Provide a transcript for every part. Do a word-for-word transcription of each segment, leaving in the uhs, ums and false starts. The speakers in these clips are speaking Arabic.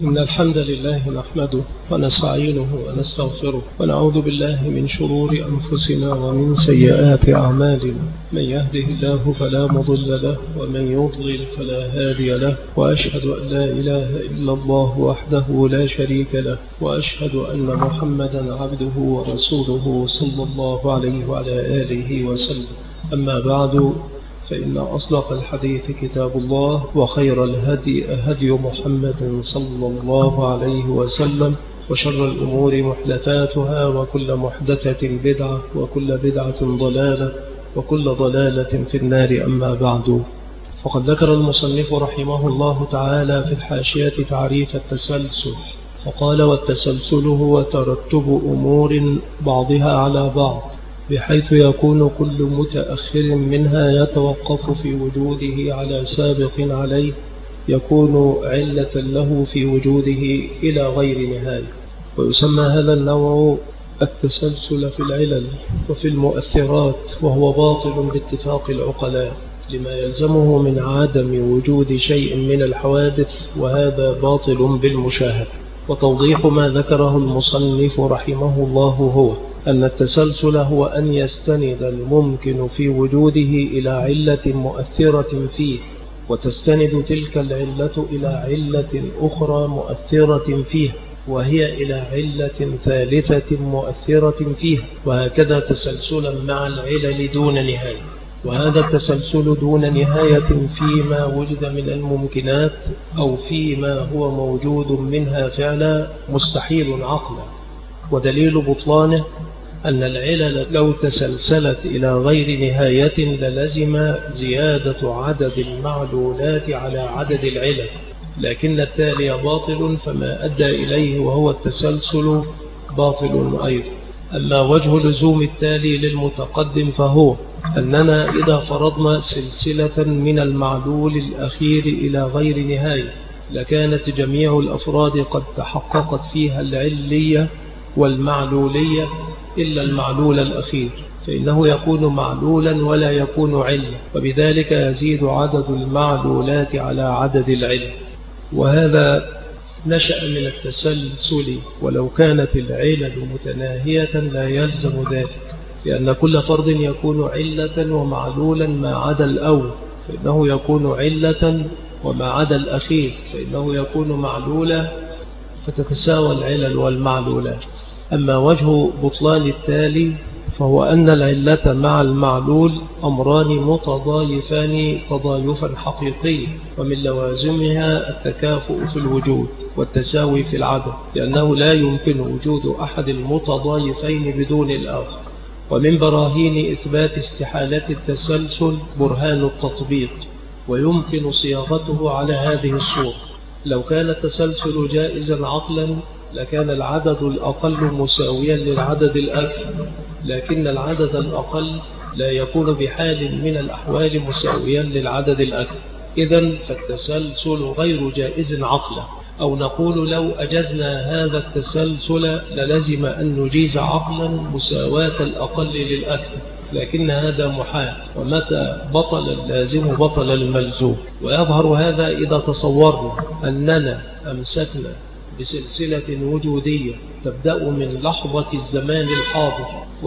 إن الحمد لله نحمده ونستعينه ونستغفره ونعوذ بالله من شرور أنفسنا ومن سيئات أعمالنا. من يهده الله فلا مضل له ومن يضلل فلا هادي له، وأشهد أن لا إله إلا الله وحده لا شريك له، وأشهد أن محمدا عبده ورسوله صلى الله عليه وعلى آله وسلم. أما بعد، فإن أصدق الحديث كتاب الله، وخير الهدي هدي محمد صلى الله عليه وسلم، وشر الأمور محدثاتها، وكل محدثة بدعة، وكل بدعة ضلالة، وكل ضلالة في النار. أما بعد، فقد ذكر المصنف رحمه الله تعالى في الحاشية تعريف التسلسل، فقال: والتسلسل هو ترتب أمور بعضها على بعض، بحيث يكون كل متأخر منها يتوقف في وجوده على سابق عليه، يكون علة له في وجوده إلى غير نهاية. ويسمى هذا النوع التسلسل في العلل وفي المؤثرات، وهو باطل باتفاق العقلاء لما يلزمه من عدم وجود شيء من الحوادث، وهذا باطل بالمشاهدة. وتوضيح ما ذكره المصنف رحمه الله هو أن التسلسل هو أن يستند الممكن في وجوده إلى علة مؤثرة فيه، وتستند تلك العلة إلى علة أخرى مؤثرة فيه، وهي إلى علة ثالثة مؤثرة فيه، وهكذا تسلسلا مع العلل دون نهاية. وهذا التسلسل دون نهاية فيما وجد من الممكنات أو فيما هو موجود منها فعلا مستحيل عقلا. ودليل بطلانه أن العلل لو تسلسلت إلى غير نهاية للزم زيادة عدد المعلولات على عدد العلل، لكن التالي باطل، فما أدى إليه وهو التسلسل باطل أيضا. أما وجه لزوم التالي للمتقدم فهو أننا إذا فرضنا سلسلة من المعلول الأخير إلى غير نهاية، لكانت جميع الأفراد قد تحققت فيها العلية والمعلولية إلا المعلول الأخير، فإنه يكون معلولا ولا يكون علة، وبذلك يزيد عدد المعلولات على عدد العلة. وهذا نشأ من التسلسل، ولو كانت العلل متناهية لا يلزم ذلك، لأن كل فرد يكون علة ومعلولا ما عدا الأول، فإنه يكون علة، وما عدا الأخير فإنه يكون معلولا، فتتساوى العلل والمعلولات. أما وجه بطلان التالي فهو أن العلة مع المعلول أمران متضايفان تضايفا حقيقيا، ومن لوازمها التكافؤ في الوجود والتساوي في العدد، لأنه لا يمكن وجود أحد المتضايفين بدون الآخر. ومن براهين إثبات استحالة التسلسل برهان التطبيق، ويمكن صياغته على هذه الصورة: لو كان التسلسل جائزا عقلا لكان العدد الأقل مساويا للعدد الأكثر، لكن العدد الأقل لا يكون بحال من الأحوال مساويا للعدد الأكثر، إذن فالتسلسل غير جائز عقلا. أو نقول لو أجزنا هذا التسلسل للزم أن نجيز عقلا مساواة الأقل للأكثر، لكن هذا محال، ومتى بطل اللازم بطل الملزوم. ويظهر هذا إذا تصورنا أننا أمسكنا بسلسلة وجودية تبدأ من لحظة الزمان الحاضر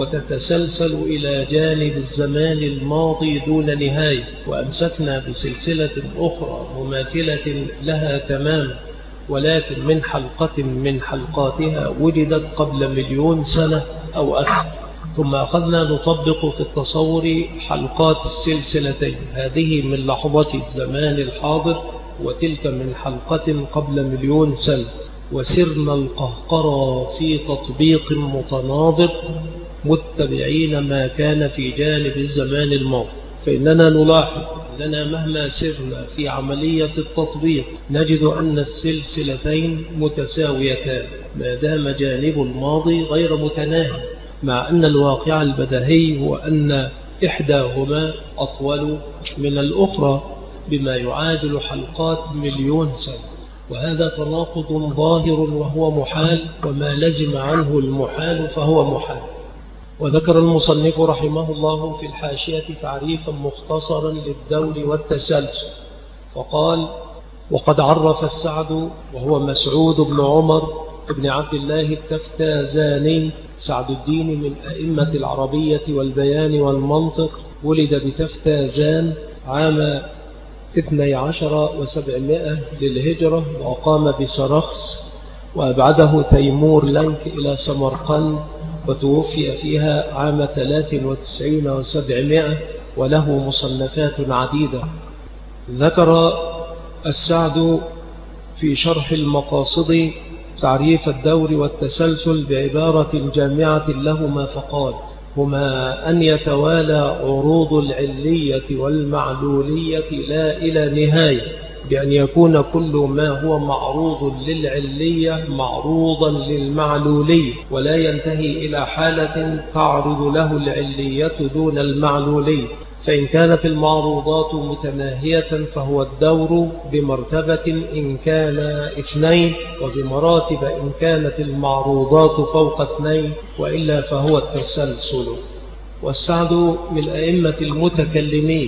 وتتسلسل إلى جانب الزمان الماضي دون نهاية، وأمسكنا بسلسلة أخرى مماثلة لها تماما، ولكن من حلقة من حلقاتها وجدت قبل مليون سنة أو أكثر، ثم أخذنا نطبق في التصور حلقات السلسلتين، هذه من لحظة الزمان الحاضر وتلك من حلقة قبل مليون سنة، وسرنا القهقرى في تطبيق متناظر متبعين ما كان في جانب الزمان الماضي. فإننا نلاحظ أننا مهما سرنا في عملية التطبيق نجد أن السلسلتين متساويتان ما دام جانب الماضي غير متناهي، مع أن الواقع البديهي هو أن إحداهما أطول من الأخرى بما يعادل حلقات مليون سنة، وهذا تناقض ظاهر وهو محال، وما لزم عنه المحال فهو محال. وذكر المصنف رحمه الله في الحاشية تعريفا مختصرا للدور والتسلسل، فقال: وقد عرف السعد وهو مسعود بن عمر بن عبد الله التفتازاني سعد الدين من أئمة العربية والبيان والمنطق، ولد بتفتازان عام اثني عشر وسبعمائة للهجرة، وقام بسرخس، وأبعده تيمور لنك إلى سمرقند، وتوفي فيها عام ثلاث وتسعين وسبعمائة، وله مصنفات عديدة. ذكر السعد في شرح المقاصد تعريف الدور والتسلسل بعبارة جامعة لهما فقال: هما أن يتوالى عروض العلية والمعلولية لا إلى نهاية، بأن يكون كل ما هو معروض للعلية معروضا للمعلولية، ولا ينتهي إلى حالة تعرض له العلية دون المعلولية. فإن كانت المعروضات متناهية فهو الدور بمرتبة إن كان اثنين، وبمراتب إن كانت المعروضات فوق اثنين، وإلا فهو التسلسل. والسعد من أئمة المتكلمين،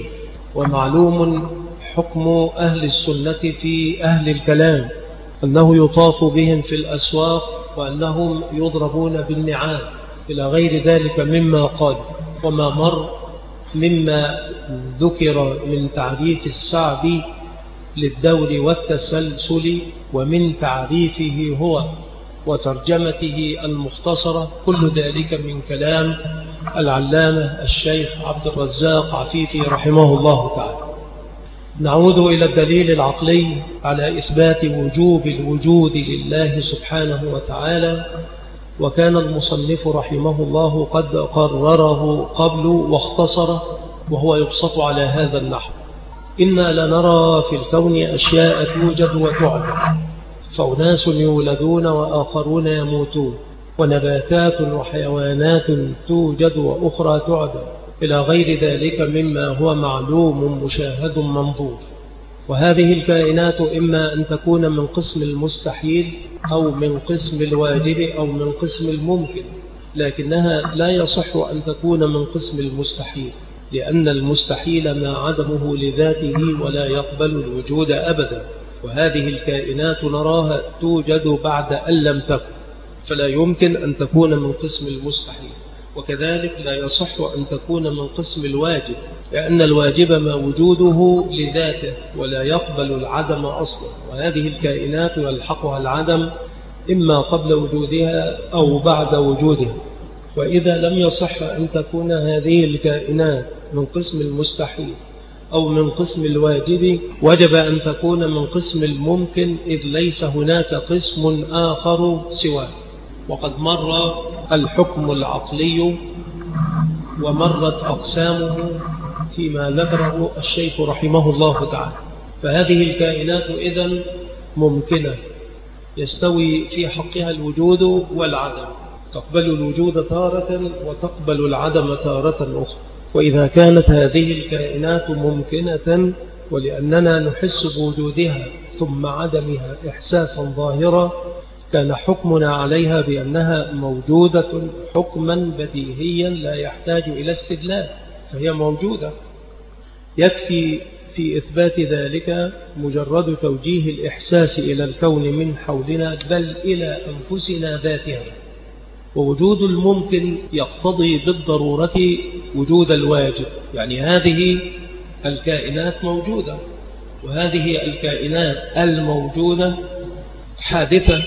ومعلوم حكم أهل السنة في أهل الكلام أنه يطاف بهم في الأسواق، وأنهم يضربون بالنعال إلى غير ذلك مما قال. وما مر مما ذكر من تعريف السعد للدور والتسلسل ومن تعريفه هو وترجمته المختصرة، كل ذلك من كلام العلامة الشيخ عبد الرزاق عفيفي رحمه الله تعالى. نعود إلى الدليل العقلي على إثبات وجوب الوجود لله سبحانه وتعالى، وكان المصنف رحمه الله قد قرره قبل واختصره، وهو يبسط على هذا النحو: إنا لنرى في الكون أشياء توجد وتعلم، فأناس يولدون وآخرون يموتون، ونباتات وحيوانات توجد وأخرى تعدم، إلى غير ذلك مما هو معلوم مشاهد منظور. وهذه الكائنات إما أن تكون من قسم المستحيل أو من قسم الواجب أو من قسم الممكن، لكنها لا يصح أن تكون من قسم المستحيل، لأن المستحيل ما عدمه لذاته ولا يقبل الوجود أبدا. وهذه الكائنات نراها توجد بعد أن لم تكن، فلا يمكن أن تكون من قسم المستحيل. وكذلك لا يصح أن تكون من قسم الواجب، لأن الواجب ما وجوده لذاته ولا يقبل العدم أصلا. وهذه الكائنات يلحقها العدم إما قبل وجودها أو بعد وجودها. وإذا لم يصح أن تكون هذه الكائنات من قسم المستحيل أو من قسم الواجب، وجب أن تكون من قسم الممكن، إذ ليس هناك قسم آخر سواه. وقد مر الحكم العقلي ومرت أقسامه فيما ذكره الشيخ رحمه الله تعالى. فهذه الكائنات إذن ممكنة، يستوي في حقها الوجود والعدم، تقبل الوجود تارة وتقبل العدم تارة أخرى. وإذا كانت هذه الكائنات ممكنة، ولأننا نحس بوجودها ثم عدمها إحساسا ظاهرا، كان حكمنا عليها بأنها موجودة حكما بديهيا لا يحتاج إلى استدلال، فهي موجودة. يكفي في إثبات ذلك مجرد توجيه الإحساس إلى الكون من حولنا، بل إلى أنفسنا ذاتها. ووجود الممكن يقتضي بالضرورة وجود الواجب، يعني هذه الكائنات موجودة، وهذه الكائنات الموجودة حادثة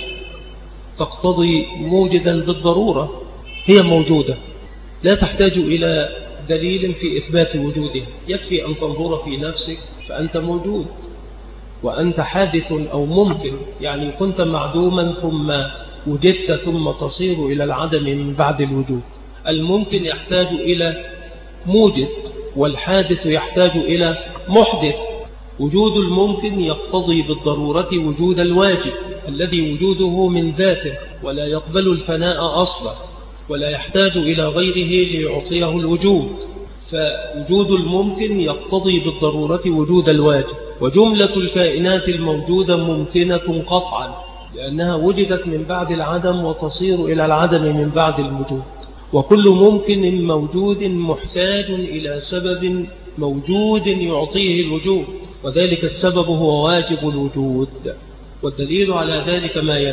تقتضي موجدا بالضرورة. هي موجودة لا تحتاج إلى دليل في إثبات وجودها، يكفي أن تنظر في نفسك فأنت موجود، وأنت حادث أو ممكن، يعني كنت معدوما ثم وجدت ثم تصير إلى العدم من بعد الوجود. الممكن يحتاج إلى موجد، والحادث يحتاج إلى محدث. وجود الممكن يقتضي بالضرورة وجود الواجب الذي وجوده من ذاته ولا يقبل الفناء أصلا، ولا يحتاج إلى غيره ليعطيه الوجود. فوجود الممكن يقتضي بالضرورة وجود الواجب. وجملة الكائنات الموجودة ممكنة قطعا، لأنها وجدت من بعد العدم وتصير إلى العدم من بعد الوجود. وكل ممكن موجود محتاج إلى سبب موجود يعطيه الوجود، وذلك السبب هو واجب الوجود. والدليل على ذلك ما يلي.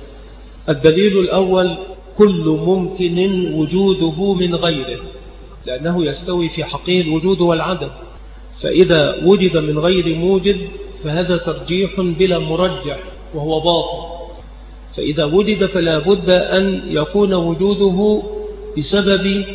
الدليل الأول: كل ممكن وجوده من غيره، لأنه يستوي في حقه الوجود والعدم، فإذا وجد من غير موجد فهذا ترجيح بلا مرجح وهو باطل. فإذا وجد فلا بد أن يكون وجوده بسبب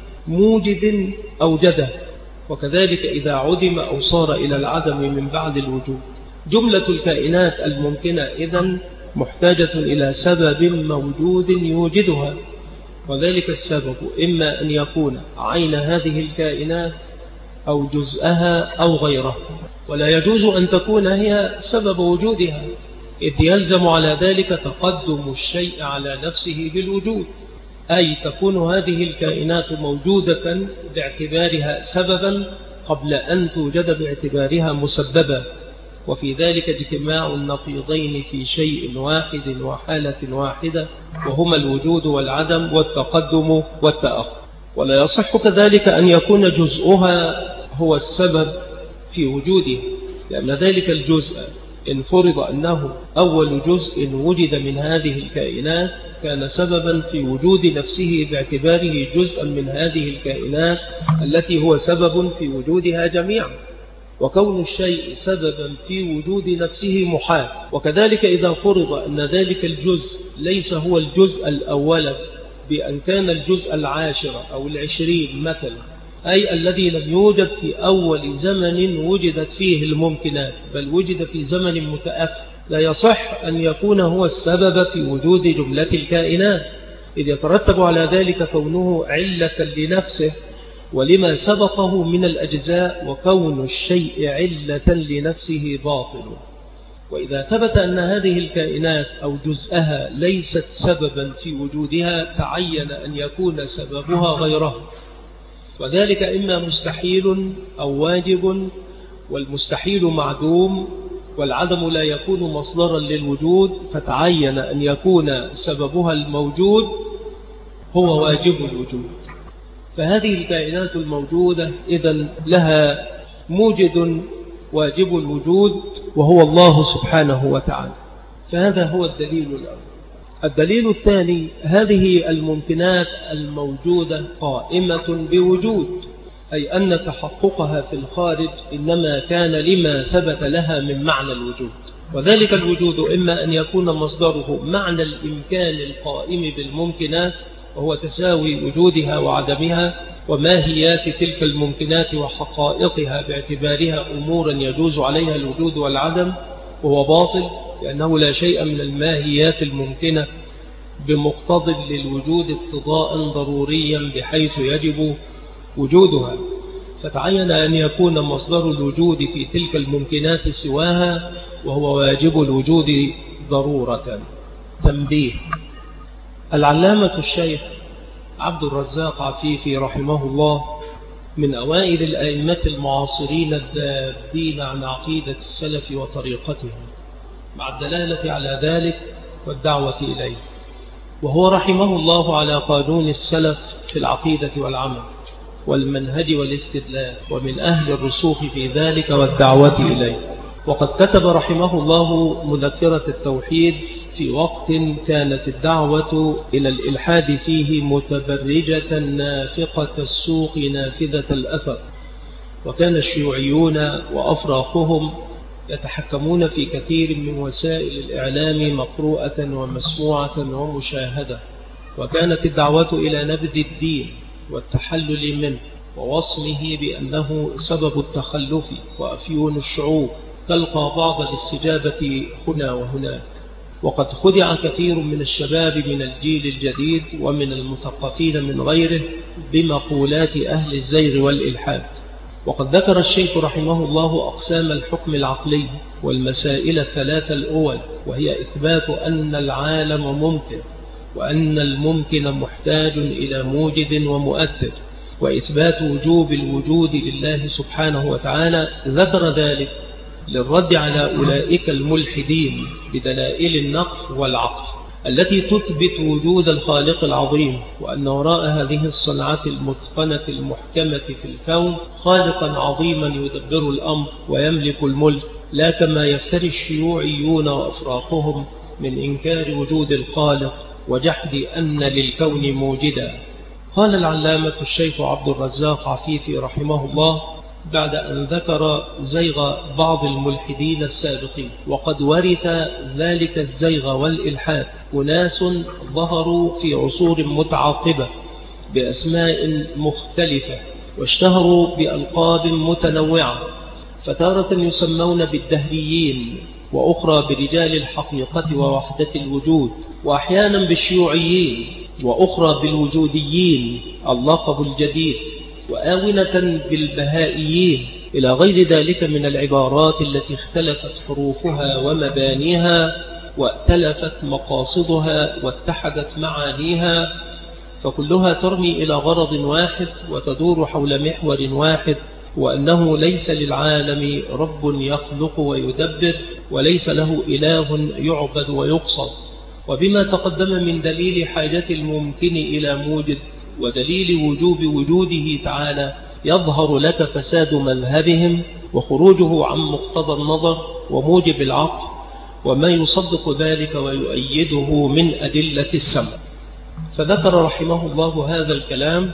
موجد أوجده، وكذلك إذا عدم أو صار إلى العدم من بعد الوجود. جملة الكائنات الممكنة إذن محتاجة إلى سبب موجود يوجدها، وذلك السبب إما أن يكون عين هذه الكائنات أو جزءها أو غيره، ولا يجوز أن تكون هي سبب وجودها، إذ يلزم على ذلك تقدم الشيء على نفسه بالوجود، أي تكون هذه الكائنات موجودة باعتبارها سببا قبل أن توجد باعتبارها مسببا، وفي ذلك اجتماع النقيضين في شيء واحد وحالة واحدة، وهما الوجود والعدم والتقدم والتأخر. ولا يصح كذلك أن يكون جزءها هو السبب في وجوده، لأن ذلك الجزء إن فرض أنه أول جزء وجد من هذه الكائنات كان سببا في وجود نفسه باعتباره جزءا من هذه الكائنات التي هو سبب في وجودها جميعا، وكون الشيء سببا في وجود نفسه محال. وكذلك إذا فرض أن ذلك الجزء ليس هو الجزء الأول بأن كان الجزء العاشر أو العشرين مثلا، أي الذي لم يوجد في أول زمن وجدت فيه الممكنات، بل وجد في زمن متأخر، لا يصح أن يكون هو السبب في وجود جملة الكائنات، إذ يترتب على ذلك كونه علة لنفسه ولما سبقه من الأجزاء، وكون الشيء علة لنفسه باطل. وإذا ثبت أن هذه الكائنات أو جزءها ليست سببا في وجودها تعين أن يكون سببها غيره، وذلك إما مستحيل أو واجب، والمستحيل معدوم، والعدم لا يكون مصدرا للوجود، فتعين أن يكون سببها الموجود هو واجب الوجود. فهذه الكائنات الموجودة إذن لها موجد واجب الوجود وهو الله سبحانه وتعالى. فهذا هو الدليل الأول. الدليل الثاني: هذه الممكنات الموجودة قائمة بوجود، أي أن تحققها في الخارج إنما كان لما ثبت لها من معنى الوجود، وذلك الوجود إما أن يكون مصدره معنى الإمكان القائم بالممكنات، وهو تساوي وجودها وعدمها وماهيات تلك الممكنات وحقائقها باعتبارها أمورا يجوز عليها الوجود والعدم، وهو باطل، لأنه لا شيء من الماهيات الممكنة بمقتضى للوجود اقتضاء ضروريا بحيث يجب وجودها، فتعين أن يكون مصدر الوجود في تلك الممكنات سواها، وهو واجب الوجود ضرورة. تنبيه: العلامة الشيخ عبد الرزاق عفيفي رحمه الله من أوائل الأئمة المعاصرين الذابين عن عقيدة السلف وطريقتهم، مع الدلالة على ذلك والدعوة إليه، وهو رحمه الله على قانون السلف في العقيدة والعمل والمنهج والاستدلال، ومن أهل الرسوخ في ذلك والدعوة إليه. وقد كتب رحمه الله مذكرة التوحيد في وقت كانت الدعوة إلى الإلحاد فيه متبرجة نافقة السوق نافذة الأثر، وكان الشيوعيون وأفراقهم يتحكمون في كثير من وسائل الإعلام مقروءة ومسموعة ومشاهدة، وكانت الدعوة إلى نبذ الدين والتحلل منه ووصمه بأنه سبب التخلف وأفيون الشعوب، تلقى بعض الاستجابة هنا وهناك. وقد خدع كثير من الشباب من الجيل الجديد ومن المثقفين من غيره بمقولات أهل الزيغ والإلحاد. وقد ذكر الشيخ رحمه الله أقسام الحكم العقلي والمسائل الثلاثة الأول، وهي إثبات أن العالم ممكن، وأن الممكن محتاج إلى موجد ومؤثر، وإثبات وجوب الوجود لله سبحانه وتعالى. ذكر ذلك للرد على أولئك الملحدين بدلائل النقل والعقل، التي تثبت وجود الخالق العظيم، وأن وراء هذه الصنعات المتقنة المحكمة في الكون خالقا عظيما يدبر الأمر ويملك الملك، لا كما يفتري الشيوعيون وأفراقهم من إنكار وجود الخالق وجحد أن للكون موجدا. قال العلامة الشيخ عبد الرزاق عفيفي رحمه الله بعد أن ذكر زيغ بعض الملحدين السابقين: وقد ورث ذلك الزيغ والإلحاد أناس ظهروا في عصور متعاقبة بأسماء مختلفة واشتهروا بألقاب متنوعة، فتارة يسمون بالدهريين، وأخرى برجال الحقيقة ووحدة الوجود، وأحيانا بالشيوعيين، وأخرى بالوجوديين اللقب الجديد، وآونة بالبهائيين، إلى غير ذلك من العبارات التي اختلفت حروفها ومبانيها واتلفت مقاصدها واتحدت معانيها، فكلها ترمي إلى غرض واحد وتدور حول محور واحد، وأنه ليس للعالم رب يخلق ويدبر، وليس له إله يعبد ويقصد. وبما تقدم من دليل حاجة الممكن إلى موجد ودليل وجوب وجوده تعالى يظهر لك فساد مذهبهم وخروجه عن مقتضى النظر وموجب العقل، وما يصدق ذلك ويؤيده من أدلة السمع. فذكر رحمه الله هذا الكلام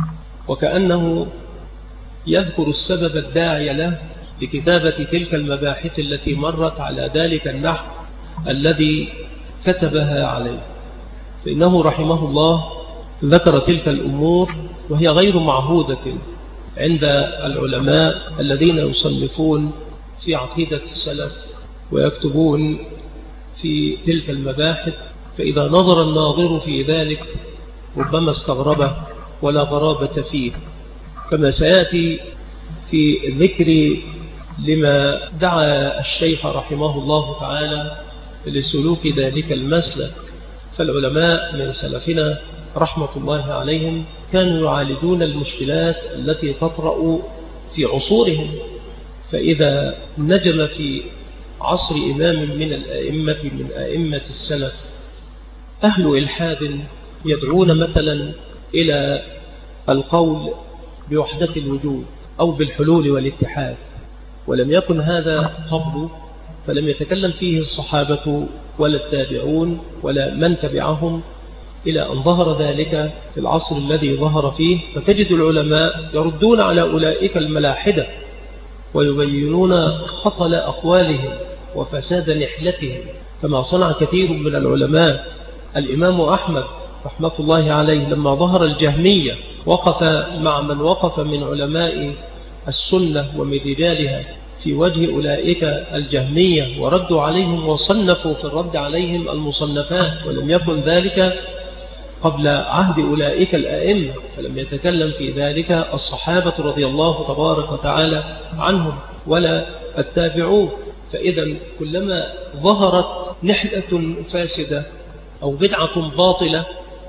وكأنه يذكر السبب الداعي له لكتابة تلك المباحث التي مرت على ذلك النحو الذي كتبها عليه، فإنه رحمه الله ذكر تلك الأمور وهي غير معهودة عند العلماء الذين يصنفون في عقيدة السلف ويكتبون في تلك المباحث، فإذا نظر الناظر في ذلك ربما استغربه ولا غرابة فيه، كما سيأتي في ذكر لما دعا الشيخ رحمه الله تعالى لسلوك ذلك المسلك. فالعلماء من سلفنا رحمة الله عليهم كانوا يعالجون المشكلات التي تطرأ في عصورهم، فإذا نجم في عصر إمام من الأئمة من أئمة السلف أهل إلحاد يدعون مثلا إلى القول بوحدة الوجود أو بالحلول والاتحاد، ولم يكن هذا قبل، فلم يتكلم فيه الصحابة ولا التابعون ولا من تبعهم، إلى أن ظهر ذلك في العصر الذي ظهر فيه، فتجد العلماء يردون على أولئك الملاحدة ويبينون خطل أقوالهم وفساد نحلتهم، كما صنع كثير من العلماء. الإمام أحمد رحمة الله عليه لما ظهر الجهمية وقف مع من وقف من علماء السنة ومن رجالها في وجه أولئك الجهمية وردوا عليهم وصنفوا في الرد عليهم المصنفات، ولم يكن ذلك قبل عهد أولئك الأئمة، فلم يتكلم في ذلك الصحابة رضي الله تبارك وتعالى عنهم ولا التابعون. فإذا كلما ظهرت نحلة فاسدة أو بدعة باطلة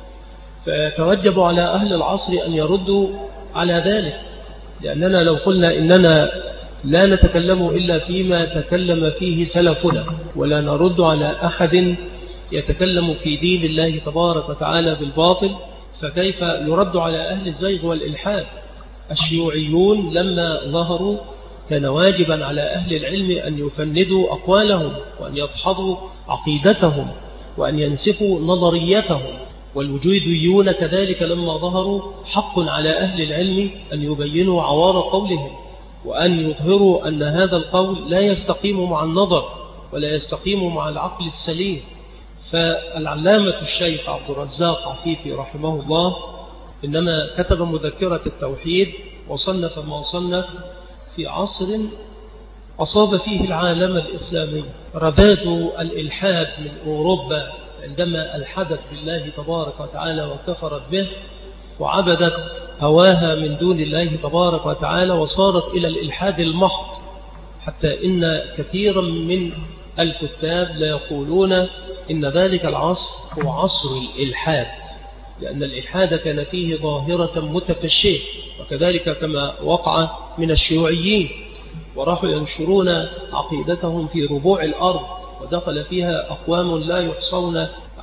فيتوجب على أهل العصر أن يردوا على ذلك، لأننا لو قلنا إننا لا نتكلم إلا فيما تكلم فيه سلفنا ولا نرد على أحد يتكلم في دين الله تبارك وتعالى بالباطل، فكيف يرد على أهل الزيغ والإلحاد؟ الشيوعيون لما ظهروا كان واجبا على أهل العلم أن يفندوا أقوالهم وأن يدحضوا عقيدتهم وأن ينسفوا نظريتهم، والوجوديون كذلك لما ظهروا حق على أهل العلم أن يبينوا عوار قولهم وأن يظهروا أن هذا القول لا يستقيم مع النظر ولا يستقيم مع العقل السليم. فالعلامة الشيخ عبد الرزاق عفيفي رحمه الله إنما كتب مذكرة التوحيد وصنف ما صنف في عصر أصاب فيه العالم الإسلامي رذاذ الإلحاد من أوروبا عندما ألحدت بالله تبارك وتعالى وكفرت به وعبدت هواها من دون الله تبارك وتعالى وصارت إلى الإلحاد المحض، حتى إن كثيرا من الكتاب لا يقولون إن ذلك العصر هو عصر الإلحاد، لأن الإلحاد كان فيه ظاهرة متفشية، وكذلك كما وقع من الشيوعيين وراحوا ينشرون عقيدتهم في ربوع الأرض ودخل فيها أقوام لا يحصون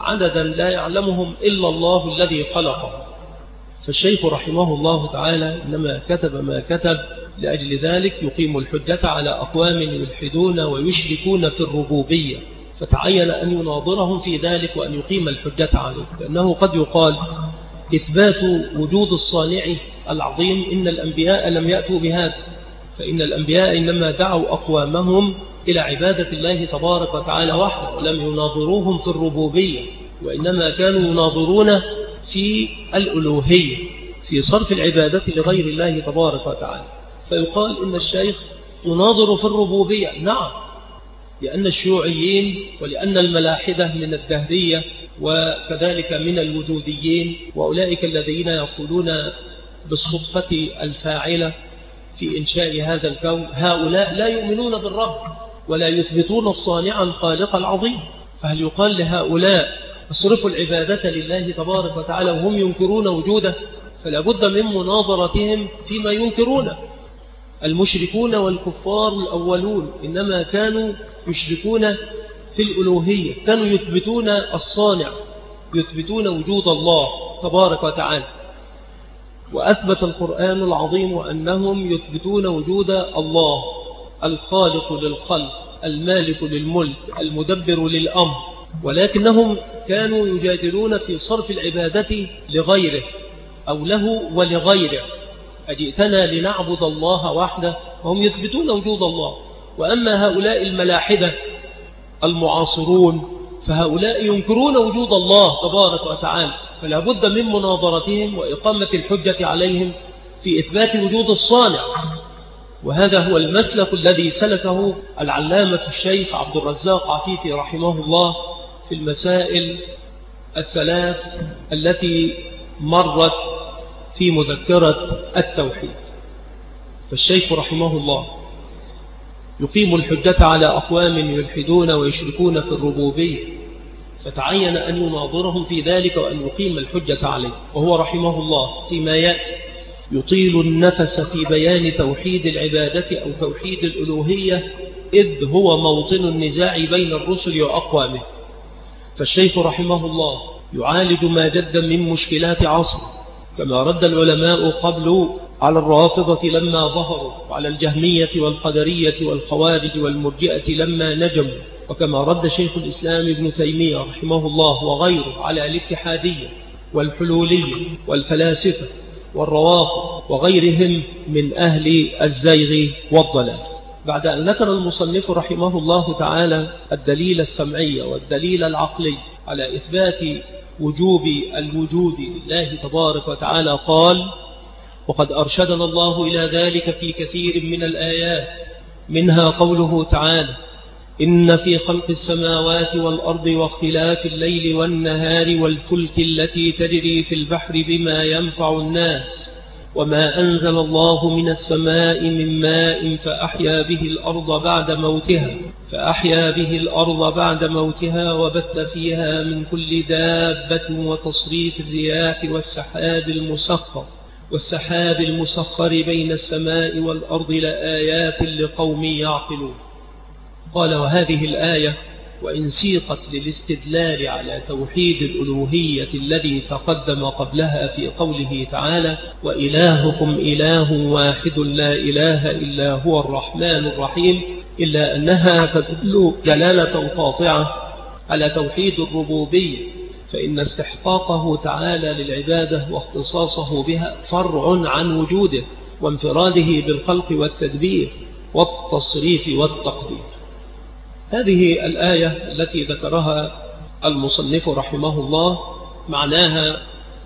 عددا لا يعلمهم إلا الله الذي خلقهم. فالشيخ رحمه الله تعالى إنما كتب ما كتب لأجل ذلك يقيم الحجة على أقوام يلحدون ويشركون في الربوبية، فتعين أن يناظرهم في ذلك وأن يقيم الحجة عليه، لأنه قد يقال إثبات وجود الصانع العظيم إن الأنبياء لم يأتوا بهذا، فإن الأنبياء إنما دعوا أقوامهم إلى عبادة الله تبارك وتعالى وحده، ولم يناظروهم في الربوبية، وإنما كانوا يناظرون في الألوهية، في صرف العبادة لغير الله تبارك وتعالى. فيقال إن الشيخ يناظر في الربوبية، نعم، لأن الشيوعيين ولأن الملاحدة من الدهرية وكذلك من الوجوديين وأولئك الذين يقولون بالصدفة الفاعلة في إنشاء هذا الكون، هؤلاء لا يؤمنون بالرب ولا يثبتون الصانع الخالق العظيم. فهل يقال لهؤلاء اصرفوا العبادة لله تبارك وتعالى وهم ينكرون وجوده؟ فلا بد من مناظرتهم فيما ينكرونه. المشركون والكفار الأولون إنما كانوا يشركون في الألوهية، كانوا يثبتون الصانع، يثبتون وجود الله تبارك وتعالى. وأثبت القرآن العظيم أنهم يثبتون وجود الله الخالق للخلق، المالك للملك، المدبر للأمر، ولكنهم كانوا يجادلون في صرف العبادة لغيره أو له ولغيره. أجئتنا لنعبد الله وحده، وهم يثبتون وجود الله. وأما هؤلاء الملاحدة المعاصرون فهؤلاء ينكرون وجود الله تبارك وتعالى، فلا بد من مناظرتهم وإقامة الحجة عليهم في إثبات وجود الصانع. وهذا هو المسلك الذي سلكه العلامة الشيخ عبد الرزاق عفيفي رحمه الله في المسائل الثلاث التي مرت في مذكرة التوحيد. فالشيخ رحمه الله يقيم الحجة على أقوام يلحدون ويشركون في الربوبية، فتعين أن يناظرهم في ذلك وأن يقيم الحجة عليه. وهو رحمه الله فيما يأتي يطيل النفس في بيان توحيد العبادة أو توحيد الألوهية، إذ هو موطن النزاع بين الرسل وأقوامه. فالشيخ رحمه الله يعالج ما جد من مشكلات عصر، كما رد العلماء قبل على الرافضة لما ظهروا، وعلى الجهمية والقدرية والخوارج والمرجئة لما نجموا، وكما رد شيخ الإسلام ابن تيمية رحمه الله وغيره على الاتحادية والحلولية والفلاسفة والروافض وغيرهم من أهل الزيغ والضلال. بعد أن ذكر المصنف رحمه الله تعالى الدليل السمعي والدليل العقلي على إثبات وجوب الوجود لله تبارك وتعالى، قال: وقد أرشدنا الله إلى ذلك في كثير من الآيات، منها قوله تعالى: إن في خلق السماوات والأرض واختلاف الليل والنهار والفلك التي تجري في البحر بما ينفع الناس وما أنزل الله من السماء من ماء فأحيا به الأرض بعد موتها فأحيا به الأرض بعد موتها وبث فيها من كل دابة وتصريف الرياح والسحاب المسخر والسحاب المسخر بين السماء والأرض لآيات لقوم يعقلون. قال: وهذه الآية وإن سيقت للاستدلال على توحيد الألوهية الذي تقدم قبلها في قوله تعالى: وإلهكم إله واحد لا إله إلا هو الرحمن الرحيم، إلا أنها تدل دلالة قاطعة على توحيد الربوبية، فإن استحقاقه تعالى للعبادة واختصاصه بها فرع عن وجوده وانفراده بالخلق والتدبير والتصريف والتقدير. هذه الآية التي ذكرها المصنف رحمه الله معناها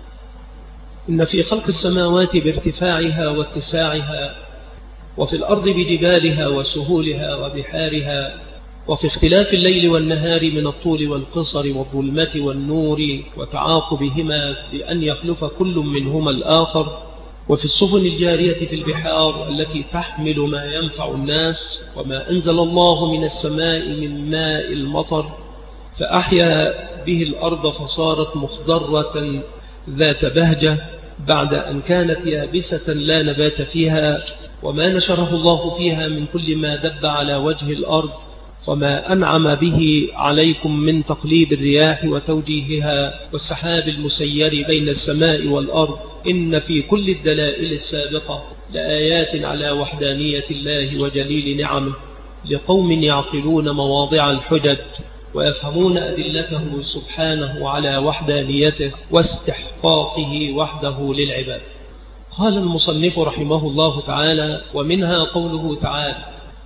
إن في خلق السماوات بارتفاعها واتساعها، وفي الأرض بجبالها وسهولها وبحارها، وفي اختلاف الليل والنهار من الطول والقصر والظلمة والنور وتعاقبهما بأن يخلف كل منهما الآخر، وفي السفن الجارية في البحار التي تحمل ما ينفع الناس، وما أنزل الله من السماء من ماء المطر فأحيا به الأرض فصارت مخضرة ذات بهجة بعد أن كانت يابسة لا نبات فيها، وما نشره الله فيها من كل ما دب على وجه الأرض وما أنعم به عليكم من تقليب الرياح وتوجيهها والسحاب المسير بين السماء والأرض، إن في كل الدلائل السابقة لآيات على وحدانية الله وجليل نعمه لقوم يعقلون مواضع الحجج ويفهمون أدلته سبحانه على وحدانيته واستحقاقه وحده للعباد. قال المصنف رحمه الله تعالى: ومنها قوله تعالى: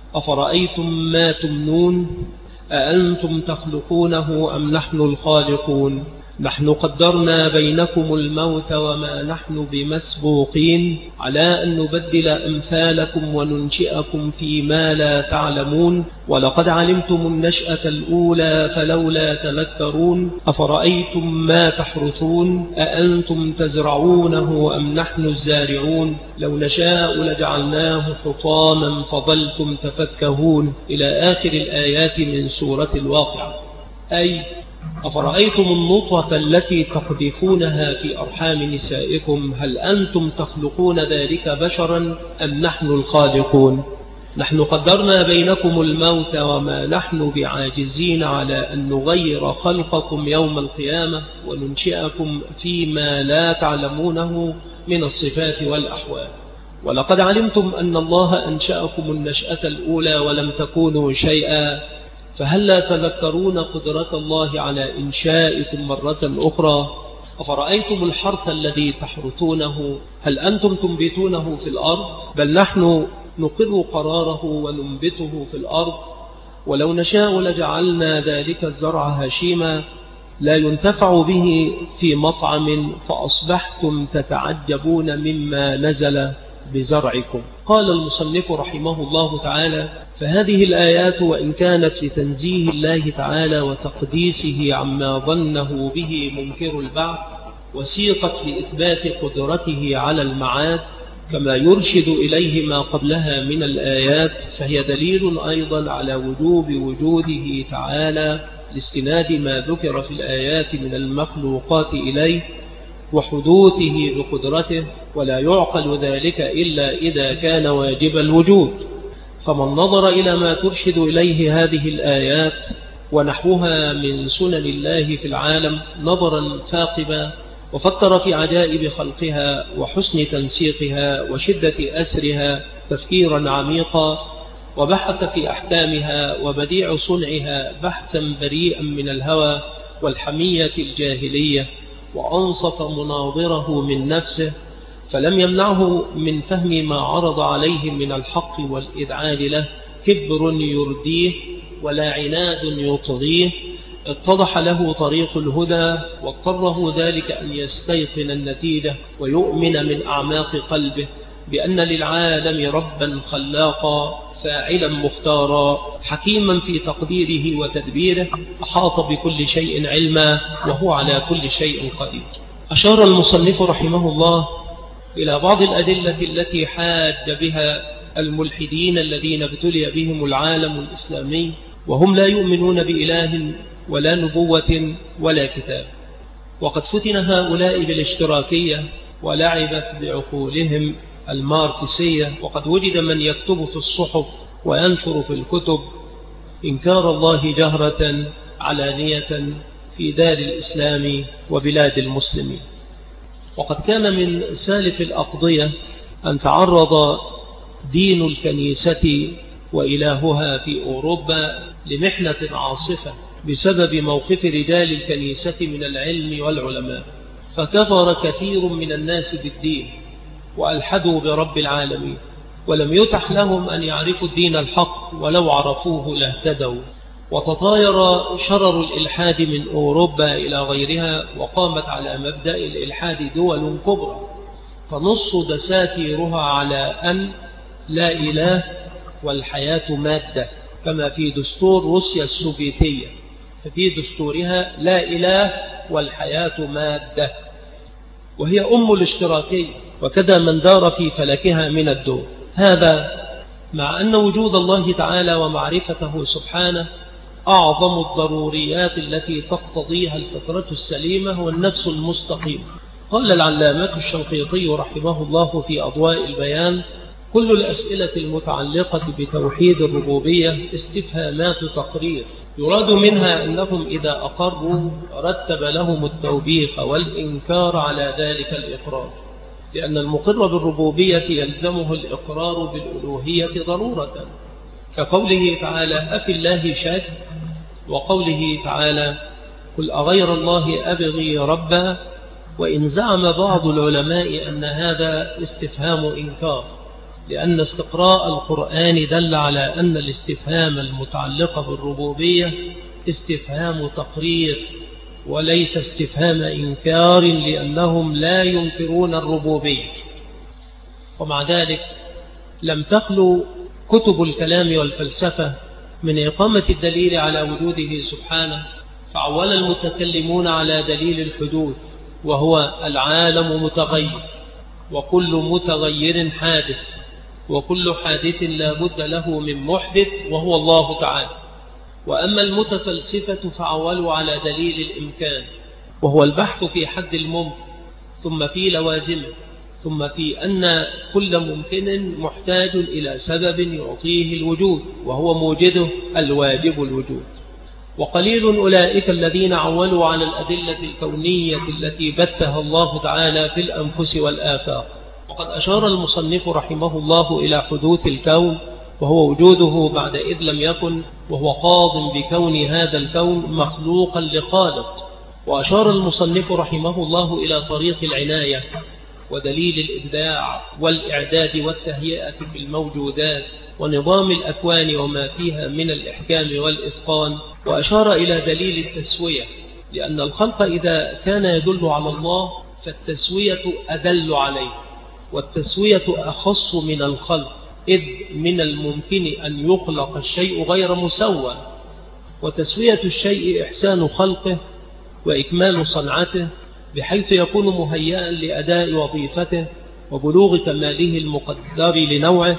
أفرأيتم ما تمنون أأنتم تخلقونه أم نحن الخالقون نحن قدرنا بينكم الموت وما نحن بمسبوقين على أن نبدل أمثالكم وننشئكم فيما لا تعلمون ولقد علمتم النشأة الأولى فلولا تذكرون أفرأيتم ما تحرثون أأنتم تزرعونه أم نحن الزارعون لو نشاء لجعلناه حطاما فظلتم تفكهون إلى آخر الآيات من سورة الواقعة. أي أفرأيتم النطفة التي تقذفونها في أرحام نسائكم هل أنتم تخلقون ذلك بشرا أم نحن الخالقون نحن قدرنا بينكم الموت وما نحن بعاجزين على أن نغير خلقكم يوم القيامة وننشئكم فيما لا تعلمونه من الصفات والأحوال ولقد علمتم أن الله أنشأكم النشأة الأولى ولم تكونوا شيئا فهل لا تذكرون قدرة الله على إنشائكم مرة أخرى أفرأيتم الحرث الذي تحرثونه هل أنتم تنبتونه في الأرض بل نحن نقر قراره وننبته في الأرض ولو نشاء لجعلنا ذلك الزرع هشيما لا ينتفع به في مطعم فأصبحتم تتعجبون مما نزل بزرعكم. قال المصنف رحمه الله تعالى: فهذه الآيات وإن كانت لتنزيه الله تعالى وتقديسه عما ظنه به منكر البعث وسيقت لإثبات قدرته على المعاد كما يرشد إليه ما قبلها من الآيات فهي دليل أيضا على وجوب وجوده تعالى لاستناد ما ذكر في الآيات من المخلوقات إليه وحدوثه بقدرته ولا يعقل ذلك إلا إذا كان واجب الوجود. فمن نظر إلى ما ترشد إليه هذه الآيات ونحوها من سنن الله في العالم نظرا ثاقبا وفكر في عجائب خلقها وحسن تنسيقها وشدة أسرها تفكيرا عميقا وبحث في أحكامها وبديع صنعها بحثا بريئا من الهوى والحمية الجاهلية وأنصف مناظره من نفسه فلم يمنعه من فهم ما عرض عليه من الحق والإذعان له كبر يرديه ولا عناد يطغيه اتضح له طريق الهدى واضطره ذلك أن يستيقن النتيجة ويؤمن من أعماق قلبه بأن للعالم ربا خلاقا فاعلا مختارا حكيما في تقديره وتدبيره أحاط بكل شيء علما وهو على كل شيء قدير. أشار المصنف رحمه الله إلى بعض الأدلة التي حاج بها الملحدين الذين ابتلي بهم العالم الإسلامي وهم لا يؤمنون بإله ولا نبوة ولا كتاب وقد فتن هؤلاء بالاشتراكية ولعبت بعقولهم الماركسية وقد وجد من يكتب في الصحف وينشر في الكتب إنكار الله جهرة علانية في دار الإسلام وبلاد المسلمين. وقد كان من سالف الأقضية أن تعرض دين الكنيسة وإلهها في أوروبا لمحنة عاصفة بسبب موقف رجال الكنيسة من العلم والعلماء فكفر كثير من الناس بالدين وألحدوا برب العالمين ولم يتح لهم أن يعرفوا الدين الحق ولو عرفوه لاهتدوا وتطاير شرر الإلحاد من أوروبا إلى غيرها وقامت على مبدأ الإلحاد دول كبرى تنص دساتيرها على أن لا إله والحياة مادة كما في دستور روسيا السوفيتية ففي دستورها لا إله والحياة مادة وهي أم الاشتراكية وكذا من دار في فلكها من الدور. هذا مع أن وجود الله تعالى ومعرفته سبحانه أعظم الضروريات التي تقتضيها الفطرة السليمة والنفس المستقيمة. قال العلامة الشنقيطي رحمه الله في أضواء البيان: كل الأسئلة المتعلقة بتوحيد الربوبية استفهامات تقرير، يراد منها أنهم إذا أقروا رتب لهم التوبيخ والإنكار على ذلك الإقرار، لأن المقر بالربوبية يلزمه الإقرار بالألوهية ضرورة، كقوله تعالى أفي الله شك، وقوله تعالى قل أغير الله أبغي ربا. وإن زعم بعض العلماء أن هذا استفهام إنكار، لأن استقراء القرآن دل على أن الاستفهام المتعلق بالربوبية استفهام تقرير وليس استفهام إنكار، لأنهم لا ينكرون الربوبية. ومع ذلك لم تخلو كتب الكلام والفلسفة من إقامة الدليل على وجوده سبحانه، فعول المتكلمون على دليل الحدوث، وهو العالم متغير، وكل متغير حادث، وكل حادث لا بد له من محدث وهو الله تعالى. وأما المتفلسفة فعولوا على دليل الإمكان، وهو البحث في حد الممكن، ثم في لوازمه، ثم في أن كل ممكن محتاج إلى سبب يعطيه الوجود، وهو موجده الواجب الوجود. وقليل أولئك الذين عولوا على الأدلة الكونية التي بثها الله تعالى في الأنفس والآفاق. وقد أشار المصنف رحمه الله إلى حدوث الكون، وهو وجوده بعد إذ لم يكن، وهو قاض بكون هذا الكون مخلوقا لخالق. وأشار المصنف رحمه الله إلى طريق العناية ودليل الإبداع والإعداد والتهيئة في الموجودات ونظام الأكوان وما فيها من الإحكام والإتقان. وأشار إلى دليل التسوية، لأن الخلق إذا كان يدل على الله فالتسوية أدل عليه، والتسوية أخص من الخلق، إذ من الممكن أن يخلق الشيء غير مسوى، وتسوية الشيء إحسان خلقه وإكمال صنعته بحيث يكون مهيئا لأداء وظيفته وبلوغ كماله المقدر لنوعه،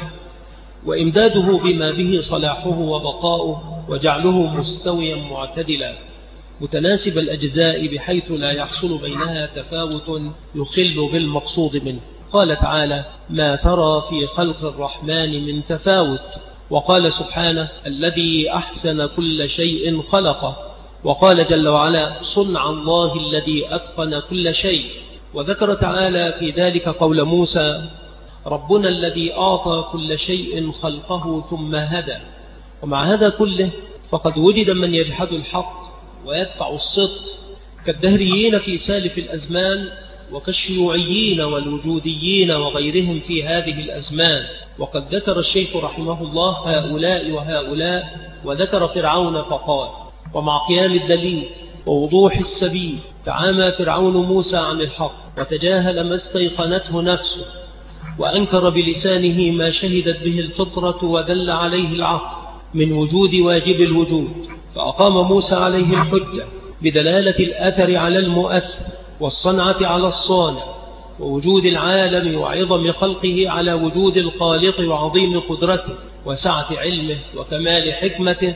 وإمداده بما به صلاحه وبقاؤه، وجعله مستويا معتدلا متناسب الأجزاء بحيث لا يحصل بينها تفاوت يخل بالمقصود منه. قال تعالى ما ترى في خلق الرحمن من تفاوت. وقال سبحانه الذي أحسن كل شيء خلقه. وقال جل وعلا صنع الله الذي أتقن كل شيء. وذكر تعالى في ذلك قول موسى ربنا الذي أعطى كل شيء خلقه ثم هدى. ومع هذا كله فقد وجد من يجحد الحق ويدفع الصدق كالدهريين في سالف الأزمان، وكالشيوعيين والوجوديين وغيرهم في هذه الأزمان. وقد ذكر الشيخ رحمه الله هؤلاء وهؤلاء، وذكر فرعون فقال ومع قيام الدليل ووضوح السبيل تعامى فرعون موسى عن الحق وتجاهل ما استيقنته نفسه، وأنكر بلسانه ما شهدت به الفطرة ودل عليه العقل من وجود واجب الوجود، فأقام موسى عليه الحجة بدلالة الأثر على المؤثر والصنعة على الصانع، ووجود العالم وعظم خلقه على وجود الخالق وعظيم قدرته وسعة علمه وكمال حكمته،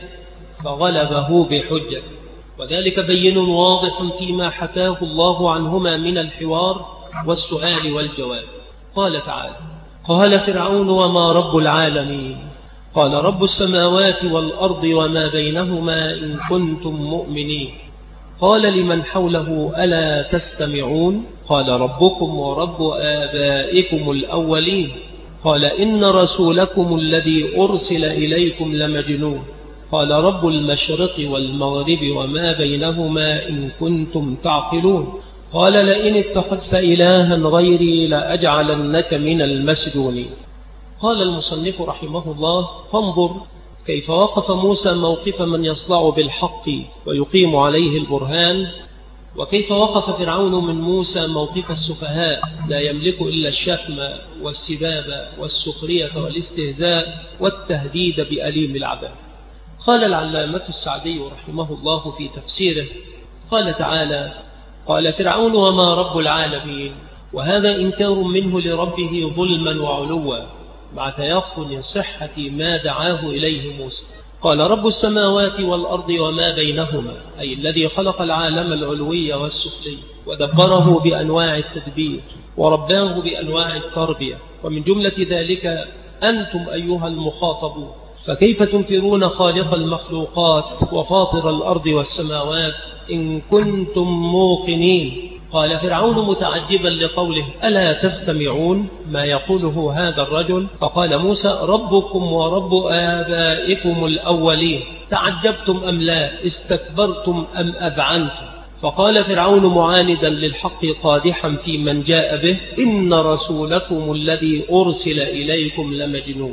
فغلبه بحجته. وذلك بين واضح فيما حكاه الله عنهما من الحوار والسؤال والجواب. قال تعالى قال فرعون وما رب العالمين قال رب السماوات والأرض وما بينهما إن كنتم مؤمنين. قال لمن حوله ألا تستمعون قال ربكم ورب آبائكم الأولين. قال إن رسولكم الذي أرسل إليكم لمجنون. قال رب المشرق والمغرب وما بينهما إن كنتم تعقلون. قال لئن اتخذت إلها غيري لأجعلنك من المسجونين. قال المصنف رحمه الله فانظر كيف وقف موسى موقف من يصدع بالحق ويقيم عليه البرهان، وكيف وقف فرعون من موسى موقف السفهاء لا يملك إلا الشتم والسباب والسخرية والاستهزاء والتهديد بأليم العذاب. قال العلامة السعدي رحمه الله في تفسيره قال تعالى قال فرعون وما رب العالمين، وهذا إنكار منه لربه ظلما وعلوا مع تيقن صحة ما دعاه إليه موسى. قال رب السماوات والأرض وما بينهما، أي الذي خلق العالم العلوي والسفلي ودبره بأنواع التدبير ورباه بأنواع التربية، ومن جملة ذلك أنتم أيها المخاطبون، فكيف تنكرون خالق المخلوقات وفاطر الأرض والسماوات إن كنتم موقنين؟ قال فرعون متعجبا لقوله ألا تستمعون ما يقوله هذا الرجل؟ فقال موسى ربكم ورب آبائكم الأولين، تعجبتم أم لا؟ استكبرتم أم أذعنتم؟ فقال فرعون معاندا للحق قادحا في من جاء به إن رسولكم الذي أرسل إليكم لمجنون،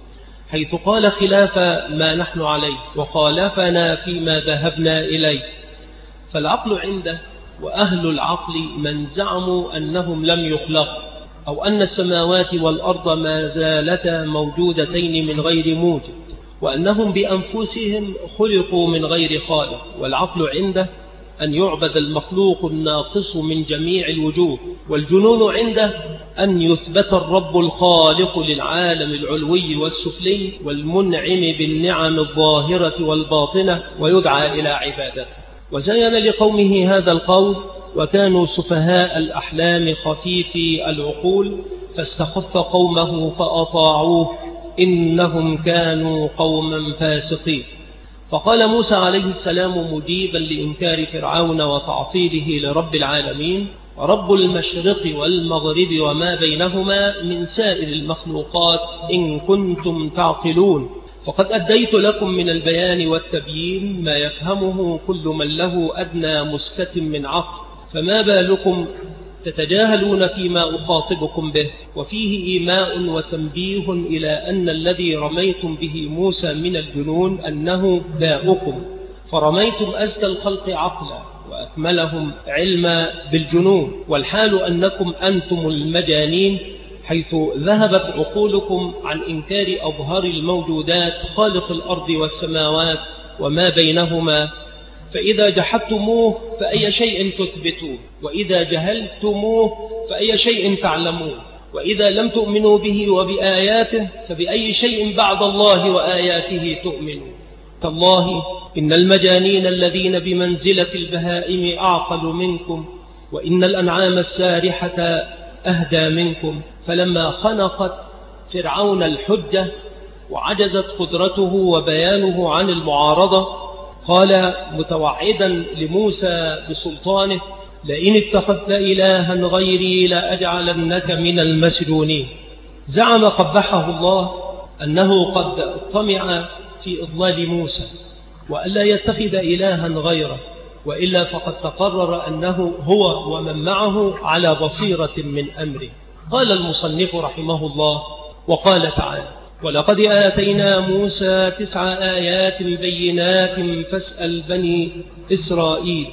حيث قال خلاف ما نحن عليه وخالفنا فيما ذهبنا إليه. فالعقل عنده وأهل العقل من زعموا أنهم لم يخلقوا، أو أن السماوات والأرض ما زالتا موجودتين من غير موجد، وأنهم بأنفسهم خلقوا من غير خالق. والعقل عنده أن يعبد المخلوق الناقص من جميع الوجوه، والجنون عنده أن يثبت الرب الخالق للعالم العلوي والسفلي والمنعم بالنعم الظاهرة والباطنة ويدعى إلى عبادته. وزين لقومه هذا القول وكانوا سفهاء الأحلام خفيفي العقول، فاستخف قومه فأطاعوه إنهم كانوا قوما فاسقين. فقال موسى عليه السلام مجيبا لإنكار فرعون وتعطيله لرب العالمين رب المشرق والمغرب وما بينهما من سائر المخلوقات إن كنتم تعقلون، فقد أديت لكم من البيان والتبيين ما يفهمه كل من له أدنى مسكة من عقل، فما بالكم تتجاهلون فيما أخاطبكم به؟ وفيه إيماء وتنبيه إلى أن الذي رميتم به موسى من الجنون أنه داؤكم، فرميتم أزكى الخلق عقلا وأكملهم علما بالجنون، والحال أنكم أنتم المجانين، حيث ذهبت عقولكم عن إنكار أظهر الموجودات خالق الأرض والسماوات وما بينهما. فإذا جحدتموه فأي شيء تثبتون، وإذا جهلتموه فأي شيء تعلمون، وإذا لم تؤمنوا به وبآياته فبأي شيء بعد الله وآياته تؤمنون؟ تالله إن المجانين الذين بمنزلة البهائم أعقل منكم، وإن الأنعام السارحة أهدى منكم. فلما خنقت فرعون الحجة وعجزت قدرته وبيانه عن المعارضة، قال متوعدا لموسى بسلطانه لئن اتخذت إلها غيري لأجعلنك من المسجونين. زعم قبحه الله أنه قد طمع في إضلال موسى وألا يتخذ إلها غيره، وإلا فقد تقرر أنه هو ومن معه على بصيرة من أمره. قال المصنف رحمه الله وقال تعالى ولقد آتينا موسى تسع آيات بينات فاسأل بني إسرائيل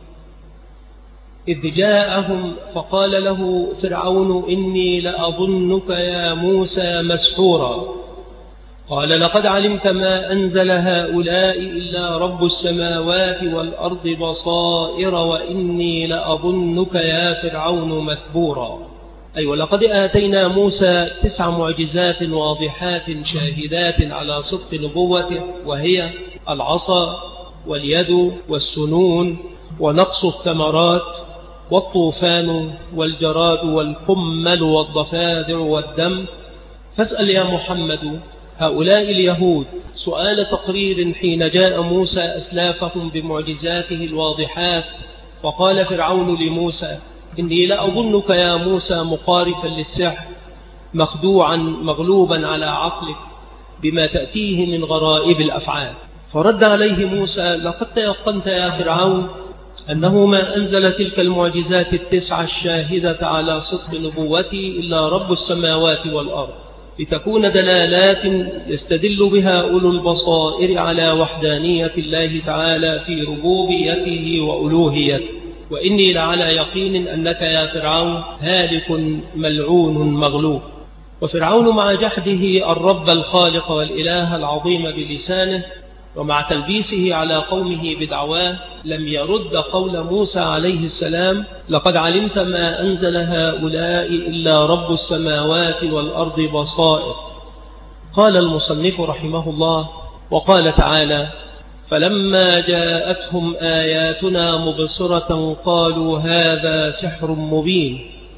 إذ جاءهم فقال له فرعون إني لأظنك يا موسى مسحورا، قال لقد علمت ما أنزل هؤلاء إلا رب السماوات والأرض بصائر وإني لأظنك يا فرعون مثبورا. أي ولقد آتينا موسى تسع معجزات واضحات شاهدات على صدق نبوته، وهي العصا واليد والسنون ونقص الثمرات والطوفان والجراد والقمل والضفادع والدم. فاسأل يا محمد هؤلاء اليهود سؤال تقرير حين جاء موسى أسلافهم بمعجزاته الواضحات، فقال فرعون لموسى إني لأظنك يا موسى مقارفا للسحر مخدوعا مغلوبا على عقلك بما تأتيه من غرائب الأفعال. فرد عليه موسى لقد تيقنت يا فرعون أنه ما أنزل تلك المعجزات التسعة الشاهدة على صدق نبوتي إلا رب السماوات والأرض، لتكون دلالات يستدل بها أولو البصائر على وحدانية الله تعالى في ربوبيته وألوهيته، وإني لعلى يقين أنك يا فرعون هالك ملعون مغلوب. وفرعون مع جحده الرب الخالق والإله العظيم بلسانه ومع تلبيسه على قومه بدعواه لم يرد قول موسى عليه السلام لقد علمت ما أنزل هؤلاء إلا رب السماوات والأرض بصائر. قال المصنف رحمه الله وقال تعالى فلما جاءتهم آياتنا مبصرة قالوا هذا سحر مبين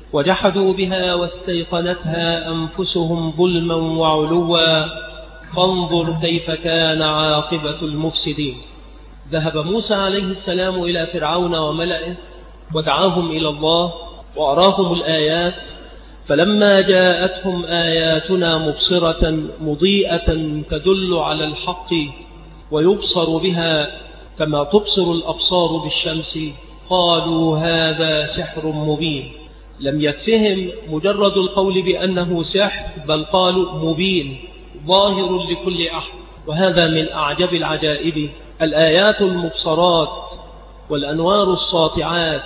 وجحدوا بها واستيقنتها أنفسهم ظلما وعلوا فانظر كيف كان عاقبة المفسدين. ذهب موسى عليه السلام إلى فرعون وملئه ودعاهم إلى الله وأراهم الآيات، فلما جاءتهم آياتنا مبصرة مضيئة تدل على الحق ويبصر بها كما تبصر الأبصار بالشمس قالوا هذا سحر مبين. لم يكفهم مجرد القول بأنه سحر، بل قالوا مبين ظاهر لكل أحد. وهذا من أعجب العجائب. الآيات المبصرات والأنوار الساطعات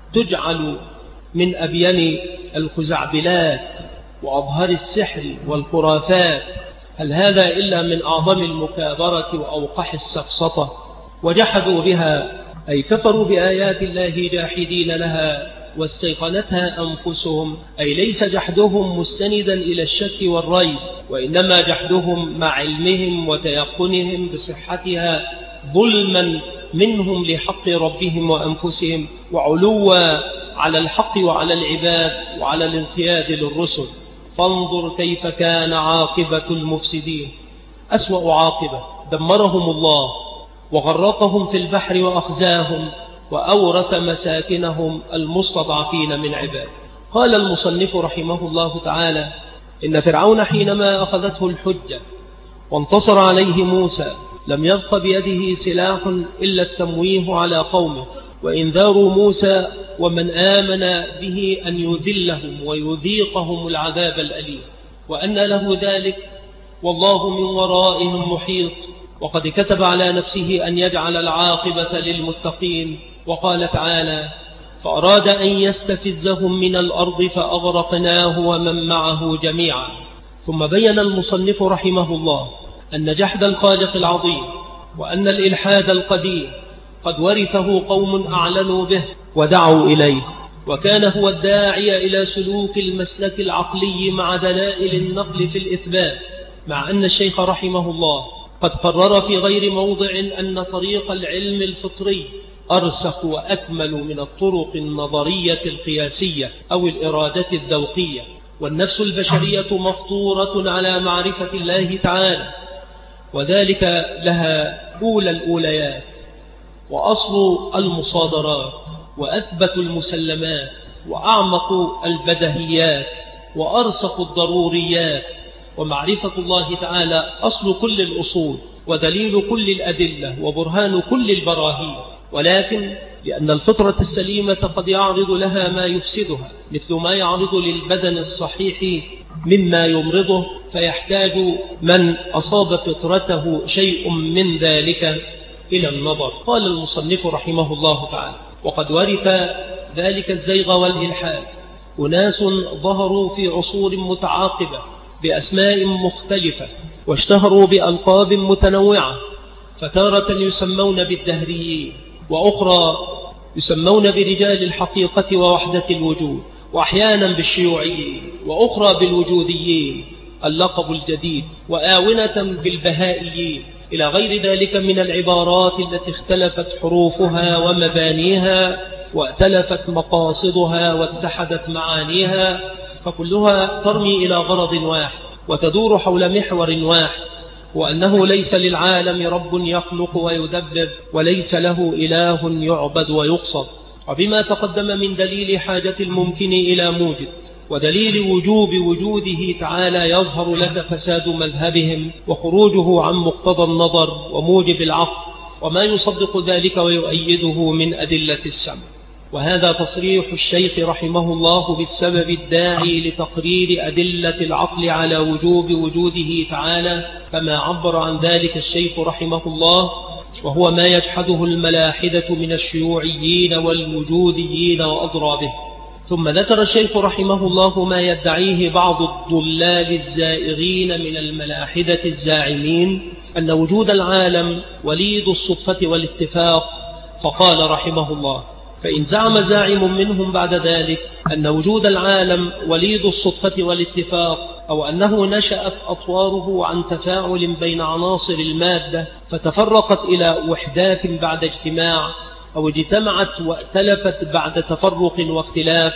تجعل من أبين الخزعبلات وأظهر السحر والخرافات. هل هذا إلا من أعظم المكابرة وأوقح السفسطة؟ وجحدوا بها أي كفروا بآيات الله جاحدين لها واستيقنتها أنفسهم، أي ليس جحدهم مستندا إلى الشك والريب، وإنما جحدهم مع علمهم وتيقنهم بصحتها ظلما منهم لحق ربهم وأنفسهم، وعلوا على الحق وعلى العباد وعلى الانقياد للرسل. فانظر كيف كان عاقبة المفسدين. أسوأ عاقبة دمرهم الله وغرقهم في البحر وأخزاهم وأورث مساكنهم المستضعفين من عباد. قال المصنف رحمه الله تعالى: إن فرعون حينما أخذته الحجة وانتصر عليه موسى لم يبق بيده سلاح إلا التمويه على قومه وإنذار موسى ومن آمن به أن يذلهم ويذيقهم العذاب الأليم، وأن له ذلك والله من ورائهم محيط. وقد كتب على نفسه أن يجعل العاقبة للمتقين. وقال تعالى: فأراد أن يستفزهم من الأرض فأغرقناه ومن معه جميعا. ثم بين المصنف رحمه الله أن جحد الخالق العظيم وأن الإلحاد القديم قد ورثه قوم أعلنوا به ودعوا إليه، وكان هو الداعي إلى سلوك المسلك العقلي مع دلائل النقل في الإثبات، مع أن الشيخ رحمه الله قد قرر في غير موضع أن طريق العلم الفطري أرسخ وأكمل من الطرق النظرية القياسية أو الإرادة الذوقية، والنفس البشرية مفطورة على معرفة الله تعالى، وذلك لها أولى الأوليات وأصل المصادرات وأثبت المسلمات وأعمق البدهيات وأرسخ الضروريات. ومعرفة الله تعالى أصل كل الأصول ودليل كل الأدلة وبرهان كل البراهين، ولكن لأن الفطرة السليمة قد يعرض لها ما يفسدها مثل ما يعرض للبدن الصحيح مما يمرضه، فيحتاج من أصاب فطرته شيء من ذلك إلى النظر. قال المصنف رحمه الله تعالى: وقد ورث ذلك الزيغ والإلحاد أناس ظهروا في عصور متعاقبة بأسماء مختلفة واشتهروا بألقاب متنوعة، فتارة يسمون بالدهريين، وأخرى يسمون برجال الحقيقة ووحدة الوجود، وأحيانا بالشيوعيين، وأخرى بالوجوديين اللقب الجديد، وآونة بالبهائيين، إلى غير ذلك من العبارات التي اختلفت حروفها ومبانيها واتلفت مقاصدها واتحدت معانيها، فكلها ترمي إلى غرض واحد وتدور حول محور واحد، وأنه ليس للعالم رب يخلق ويدبر، وليس له إله يعبد ويقصد. وبما تقدم من دليل حاجة الممكن إلى موجد ودليل وجوب وجوده تعالى يظهر لك فساد مذهبهم وخروجه عن مقتضى النظر وموجب العقل وما يصدق ذلك ويؤيده من أدلة السمع. وهذا تصريح الشيخ رحمه الله بالسبب الداعي لتقرير أدلة العقل على وجوب وجوده تعالى، كما عبر عن ذلك الشيخ رحمه الله، وهو ما يجحده الملاحدة من الشيوعيين والوجوديين وأضرابه. ثم ذكر الشيخ رحمه الله ما يدعيه بعض الضلال الزائغين من الملاحدة الزاعمين أن وجود العالم وليد الصدفة والاتفاق، فقال رحمه الله: فإن زعم زاعم منهم بعد ذلك أن وجود العالم وليد الصدفة والاتفاق، أو أنه نشأت أطواره عن تفاعل بين عناصر المادة فتفرقت إلى وحدات بعد اجتماع، أو اجتمعت واتلفت بعد تفرق واختلاف،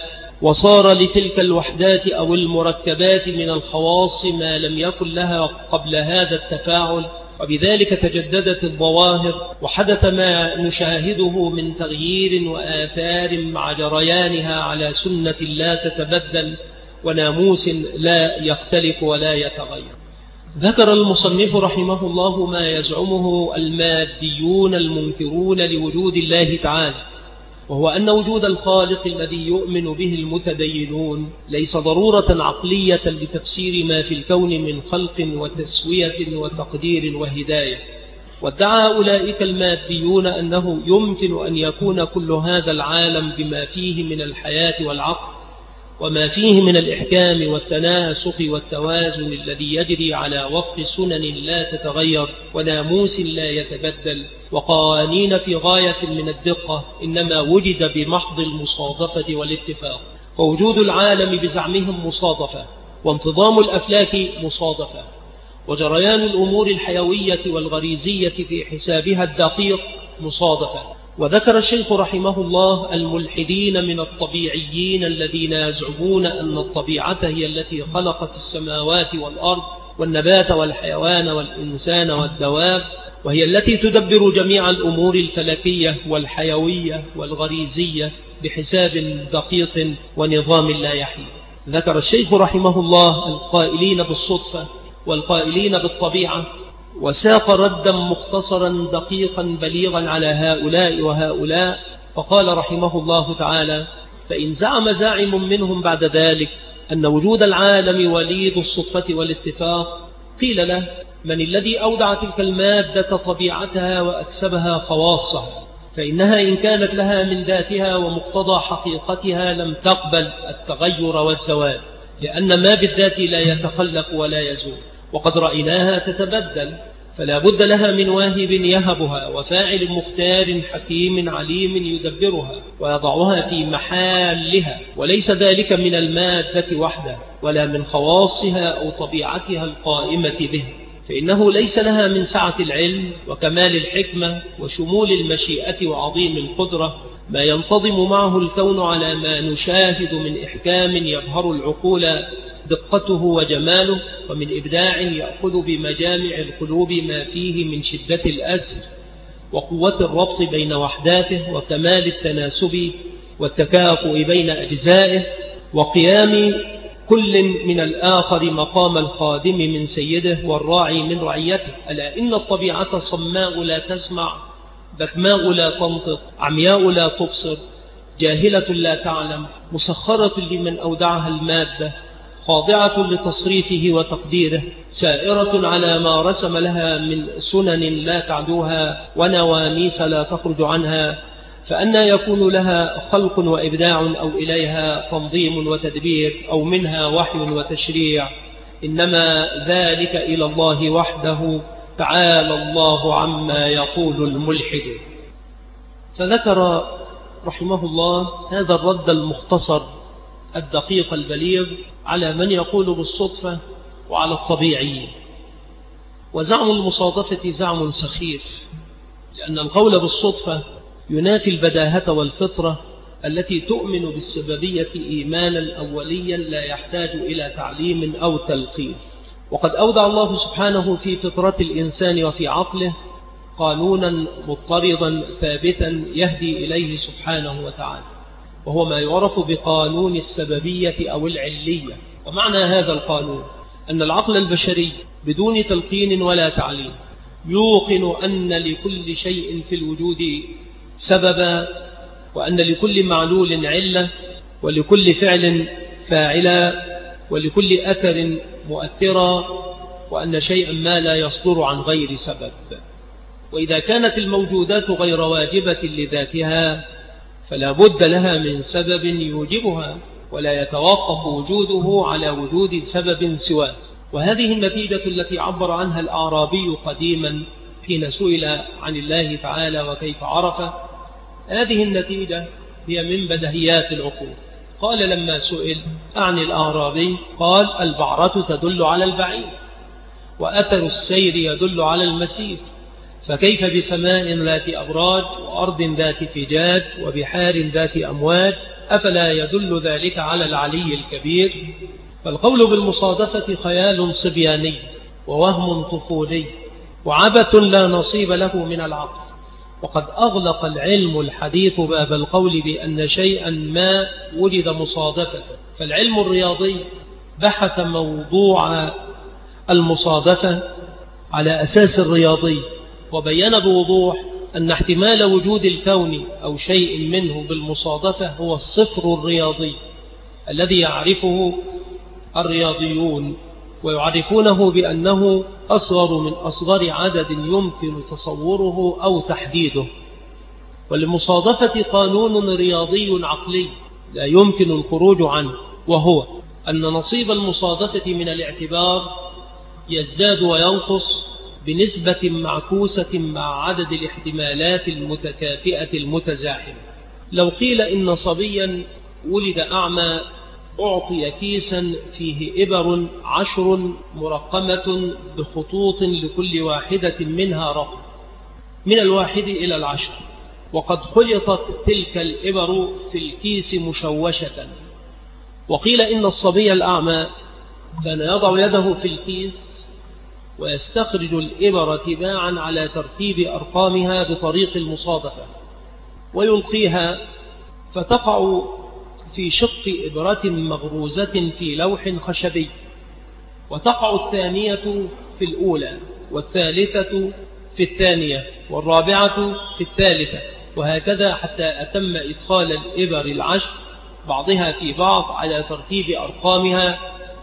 وصار لتلك الوحدات أو المركبات من الخواص ما لم يكن لها قبل هذا التفاعل، وبذلك تجددت الظواهر وحدث ما نشاهده من تغيير وآثار مع جريانها على سنة لا تتبدل وناموس لا يختلف ولا يتغير. ذكر المصنف رحمه الله ما يزعمه الماديون المنكرون لوجود الله تعالى، وهو أن وجود الخالق الذي يؤمن به المتدينون ليس ضرورة عقلية لتفسير ما في الكون من خلق وتسوية وتقدير وهداية. وادعى أولئك الماديون أنه يمكن أن يكون كل هذا العالم بما فيه من الحياة والعقل وما فيه من الإحكام والتناسق والتوازن الذي يجري على وفق سنن لا تتغير وناموس لا يتبدل وقوانين في غاية من الدقة، إنما وجد بمحض المصادفة والاتفاق. فوجود العالم بزعمهم مصادفة، وانتظام الأفلاك مصادفة، وجريان الأمور الحيوية والغريزية في حسابها الدقيق مصادفة. وذكر الشيخ رحمه الله الملحدين من الطبيعيين الذين يزعمون أن الطبيعة هي التي خلقت السماوات والأرض والنبات والحيوان والإنسان والدواب، وهي التي تدبر جميع الأمور الفلكية والحيوية والغريزية بحساب دقيق ونظام لا يحيي. ذكر الشيخ رحمه الله القائلين بالصدفة والقائلين بالطبيعة، وساق ردا مختصرا دقيقا بليغا على هؤلاء وهؤلاء، فقال رحمه الله تعالى: فإن زعم زاعم منهم بعد ذلك أن وجود العالم وليد الصدفة والاتفاق، قيل له: من الذي أودع تلك المادة طبيعتها وأكسبها خواصها؟ فإنها إن كانت لها من ذاتها ومقتضى حقيقتها لم تقبل التغير والزوال، لأن ما بالذات لا يتخلف ولا يزول، وقد رأيناها تتبدل، فلا بد لها من واهب يهبها وفاعل مختار حكيم عليم يدبرها ويضعها في محلها، وليس ذلك من المادة وحدها ولا من خواصها أو طبيعتها القائمة به، فإنه ليس لها من سعة العلم وكمال الحكمة وشمول المشيئة وعظيم القدرة ما ينتظم معه الكون على ما نشاهد من إحكام يبهر العقول دقته وجماله، ومن إبداع يأخذ بمجامع القلوب ما فيه من شدة الأسر وقوة الربط بين وحداته وكمال التناسب والتكافؤ بين أجزائه، وقيام كل من الآخر مقام الخادم من سيده والراعي من رعيته. ألا إن الطبيعة صماء لا تسمع، بكماء لا تنطق، عمياء لا تبصر، جاهلة لا تعلم، مسخرة لمن أودعها المادة، خاضعة لتصريفه وتقديره، سائرة على ما رسم لها من سنن لا تعدوها ونواميس لا تخرج عنها، فأنا يكون لها خلق وإبداع أو إليها تنظيم وتدبير أو منها وحي وتشريع؟ إنما ذلك إلى الله وحده، تعالى الله عما يقول الملحد. فذكر رحمه الله هذا الرد المختصر الدقيق البليغ على من يقول بالصدفة وعلى الطبيعي. وزعم المصادفة زعم سخيف، لأن القول بالصدفة ينافي البداهة والفطرة التي تؤمن بالسببية إيمانا أوليا لا يحتاج إلى تعليم أو تلقين. وقد أودع الله سبحانه في فطرة الإنسان وفي عقله قانونا مضطردا ثابتا يهدي إليه سبحانه وتعالى، وهو ما يعرف بقانون السببية أو العلية. ومعنى هذا القانون أن العقل البشري بدون تلقين ولا تعليم يوقن أن لكل شيء في الوجود سببا، وأن لكل معلول علة، ولكل فعل فاعلا، ولكل أثر مؤثرا، وأن شيئا ما لا يصدر عن غير سبب. وإذا كانت الموجودات غير واجبة لذاتها فلا بد لها من سبب يوجبها، ولا يتوقف وجوده على وجود سبب سواه. وهذه النتيجة التي عبر عنها الأعرابي قديما حين سئل عن الله تعالى وكيف عرفه، هذه النتيجة هي من بدهيات العقول. قال لما سئل عن الأعرابي قال: البعرة تدل على البعير، وأثر السير يدل على المسير، فكيف بسماء ذات أبراج وأرض ذات فجاج وبحار ذات أمواج؟ أفلا يدل ذلك على العلي الكبير؟ فالقول بالمصادفة خيال صبياني ووهم طفولي وعبث لا نصيب له من العقل. وقد أغلق العلم الحديث باب القول بأن شيئا ما وجد مصادفة، فالعلم الرياضي بحث موضوع المصادفة على أساس الرياضي، وبين بوضوح أن احتمال وجود الكون أو شيء منه بالمصادفة هو الصفر الرياضي الذي يعرفه الرياضيون، ويعرفونه بأنه أصغر من أصغر عدد يمكن تصوره أو تحديده. وللمصادفة قانون رياضي عقلي لا يمكن الخروج عنه، وهو أن نصيب المصادفة من الاعتبار يزداد وينقص بنسبة معكوسة مع عدد الاحتمالات المتكافئة المتزاحمة. لو قيل إن صبيا ولد أعمى أعطي كيسا فيه إبر عشر مرقمة بخطوط لكل واحدة منها رقم من الواحد إلى العشر، وقد خلطت تلك الإبر في الكيس مشوشة. وقيل إن الصبي الأعمى كان يضع يده في الكيس ويستخرج الإبر تباعا على ترتيب أرقامها بطريق المصادفة، ويلقيها فتقع في شق إبرة مغروزة في لوح خشبي، وتقع الثانية في الأولى، والثالثة في الثانية، والرابعة في الثالثة، وهكذا حتى أتم إدخال الإبر العشر بعضها في بعض على ترتيب أرقامها.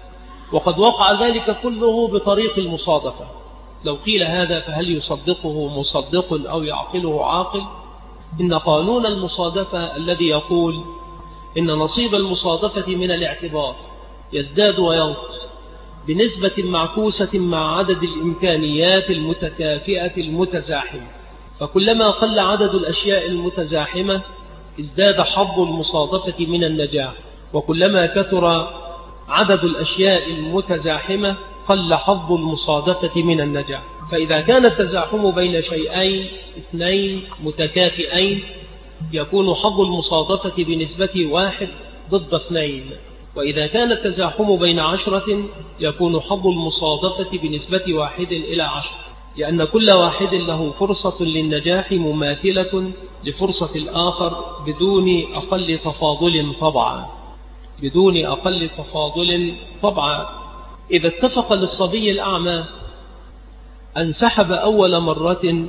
وقد وقع ذلك كله بطريق المصادفة. لو قيل هذا فهل يصدقه مصدق أو يعقله عاقل؟ إن قانون المصادفة الذي يقول إن نصيب المصادفة من الاعتبار يزداد وينقص بنسبة معكوسة مع عدد الإمكانيات المتكافئة المتزاحمة، فكلما قل عدد الأشياء المتزاحمة ازداد حظ المصادفة من النجاح، وكلما كثر عدد الأشياء المتزاحمة قل حظ المصادفة من النجاح. فإذا كان التزاحم بين شيئين اثنين متكافئين يكون حظ المصادفة بنسبة واحد ضد اثنين، وإذا كان التزاحم بين عشرة يكون حظ المصادفة بنسبة واحد إلى عشر، لأن كل واحد له فرصة للنجاح مماثلة لفرصة الآخر بدون أقل تفاضل طبعا بدون أقل تفاضل طبعا. إذا اتفق للصبي الأعمى أن سحب أول مرة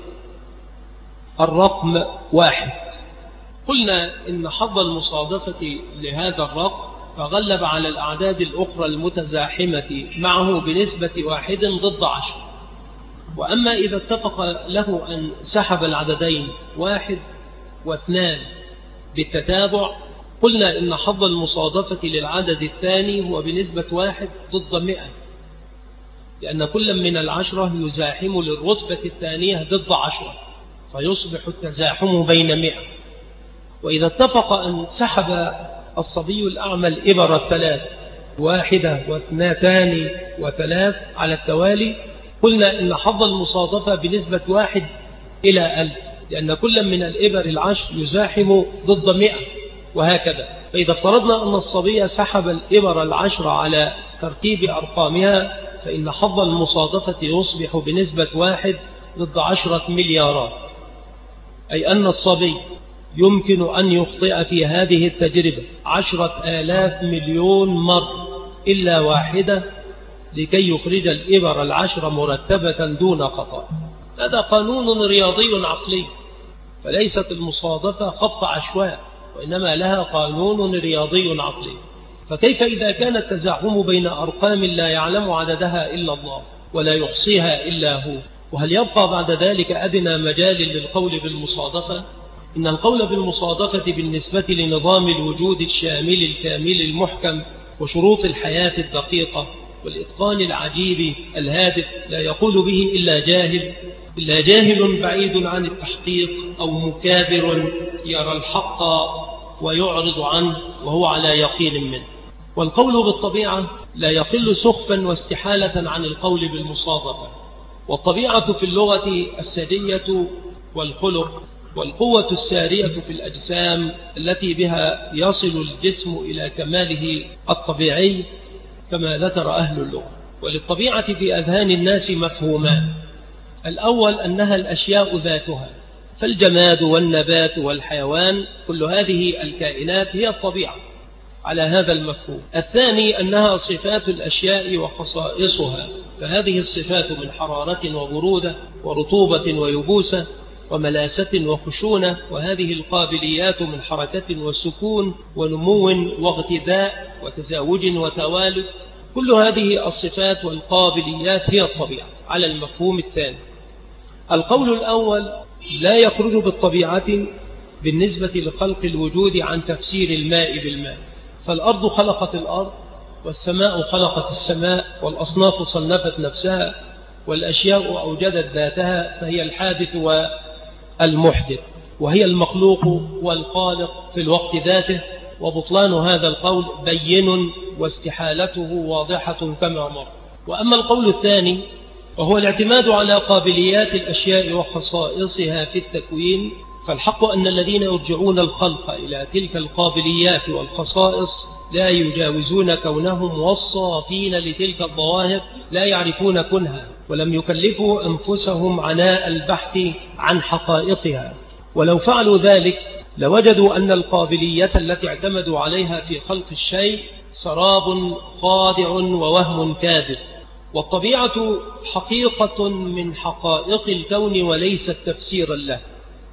الرقم واحد، قلنا إن حظ المصادفة لهذا الرقم فغلب على الأعداد الأخرى المتزاحمة معه بنسبة واحد ضد عشر. وأما إذا اتفق له أن سحب العددين واحد واثنان بالتتابع، قلنا إن حظ المصادفة للعدد الثاني هو بنسبة واحد ضد مئة، لأن كل من العشرة يزاحم للرتبة الثانية ضد عشرة، فيصبح التزاحم بين مئة. وإذا اتفق أن سحب الصبي الأعمى الإبر الثلاث واحدة واثنتان وثلاث على التوالي، قلنا إن حظ المصادفة بنسبة واحد إلى ألف، لأن كل من الإبر العشر يزاحم ضد مئة، وهكذا. فإذا افترضنا أن الصبي سحب الإبر العشر على ترتيب أرقامها، فإن حظ المصادفة يصبح بنسبة واحد ضد عشرة مليارات، أي أن الصبي يمكن أن يخطئ في هذه التجربة عشرة آلاف مليون مرة إلا واحدة لكي يخرج الإبر العشر مرتبة دون خطأ. هذا قانون رياضي عقلي، فليست المصادفة خط عشواء، وإنما لها قانون رياضي عقلي. فكيف إذا كان التزاحم بين أرقام لا يعلم عددها إلا الله ولا يحصيها إلا هو؟ وهل يبقى بعد ذلك أدنى مجال للقول بالمصادفة؟ إن القول بالمصادفة بالنسبة لنظام الوجود الشامل الكامل المحكم وشروط الحياة الدقيقة والإتقان العجيب الهادف لا يقول به إلا جاهل إلا جاهل بعيد عن التحقيق أو مكابر يرى الحق ويعرض عنه وهو على يقين منه. والقول بالطبيعة لا يقل سخفا واستحالة عن القول بالمصادفة، والطبيعة في اللغة السجية والخلق، والقوة السارية في الأجسام التي بها يصل الجسم إلى كماله الطبيعي كما ذكر أهل اللغة. وللطبيعة في أذهان الناس مفهومان: الأول أنها الأشياء ذاتها، فالجماد والنبات والحيوان كل هذه الكائنات هي الطبيعة على هذا المفهوم. الثاني أنها صفات الأشياء وخصائصها، فهذه الصفات من حرارة وبرودة ورطوبة ويبوسة وملاسة وخشونة، وهذه القابليات من حركة وسكون ونمو واغتداء وتزاوج وتوالد. كل هذه الصفات والقابليات هي الطبيعة على المفهوم الثاني. القول الأول لا يخرج بالطبيعة بالنسبة لخلق الوجود عن تفسير الماء بالماء، فالأرض خلقت الأرض، والسماء خلقت السماء، والأصناف صنفت نفسها، والأشياء أوجدت ذاتها، فهي الحادث والمحدث، وهي المخلوق والخالق في الوقت ذاته. وبطلان هذا القول بين واستحالته واضحة كما مر. وأما القول الثاني وهو الاعتماد على قابليات الأشياء وخصائصها في التكوين، فالحق أن الذين يرجعون الخلق إلى تلك القابليات والخصائص لا يجاوزون كونهم وصافين لتلك الظواهر، لا يعرفون كنها، ولم يكلفوا أنفسهم عناء البحث عن حقائقها. ولو فعلوا ذلك لوجدوا أن القابلية التي اعتمدوا عليها في خلق الشيء سراب خادع ووهم كاذب. والطبيعة حقيقة من حقائق الكون وليست تفسيرا له.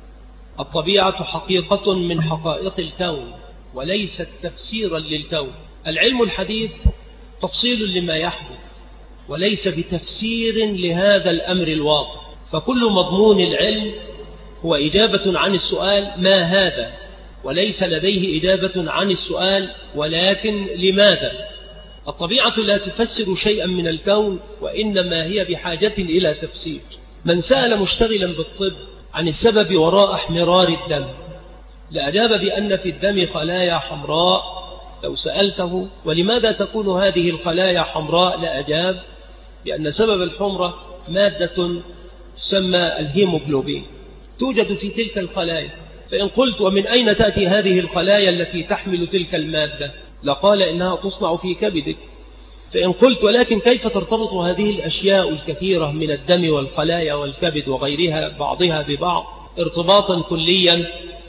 الطبيعة حقيقة من حقائق الكون وليست تفسيرا للكون. العلم الحديث تفصيل لما يحدث وليس بتفسير لهذا الأمر الواقع، فكل مضمون العلم هو إجابة عن السؤال ما هذا، وليس لديه إجابة عن السؤال ولكن لماذا. الطبيعة لا تفسر شيئا من الكون، وإنما هي بحاجة إلى تفسير. من سأل مشتغلا بالطب عن السبب وراء احمرار الدم لأجاب بأن في الدم خلايا حمراء. لو سألته ولماذا تكون هذه الخلايا حمراء لأجاب بأن سبب الحمرة مادة تسمى الهيموغلوبين توجد في تلك الخلايا. فإن قلت ومن أين تأتي هذه الخلايا التي تحمل تلك المادة لقال إنها تصنع في كبدك. فإن قلت ولكن كيف ترتبط هذه الأشياء الكثيرة من الدم والخلايا والكبد وغيرها بعضها ببعض ارتباطا كليا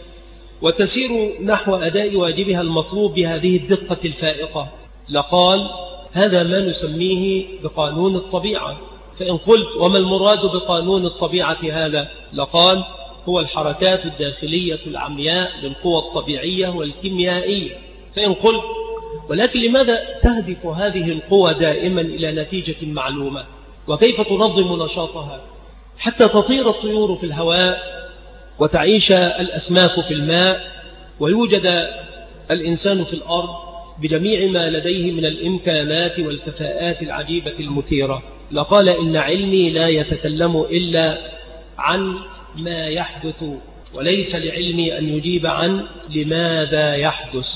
وتسير نحو أداء واجبها المطلوب بهذه الدقة الفائقة، لقال هذا ما نسميه بقانون الطبيعة. فإن قلت وما المراد بقانون الطبيعة هذا لقال هو الحركات الداخلية العمياء للقوى الطبيعية والكيميائية. فإن قلت ولكن لماذا تهدف هذه القوى دائما إلى نتيجة معلومة، وكيف تنظم نشاطها حتى تطير الطيور في الهواء وتعيش الأسماك في الماء ويوجد الإنسان في الأرض بجميع ما لديه من الإمكانات والكفاءات العجيبة المثيرة، لقال إن علمي لا يتكلم إلا عن ما يحدث وليس لعلمي أن يجيب عن لماذا يحدث.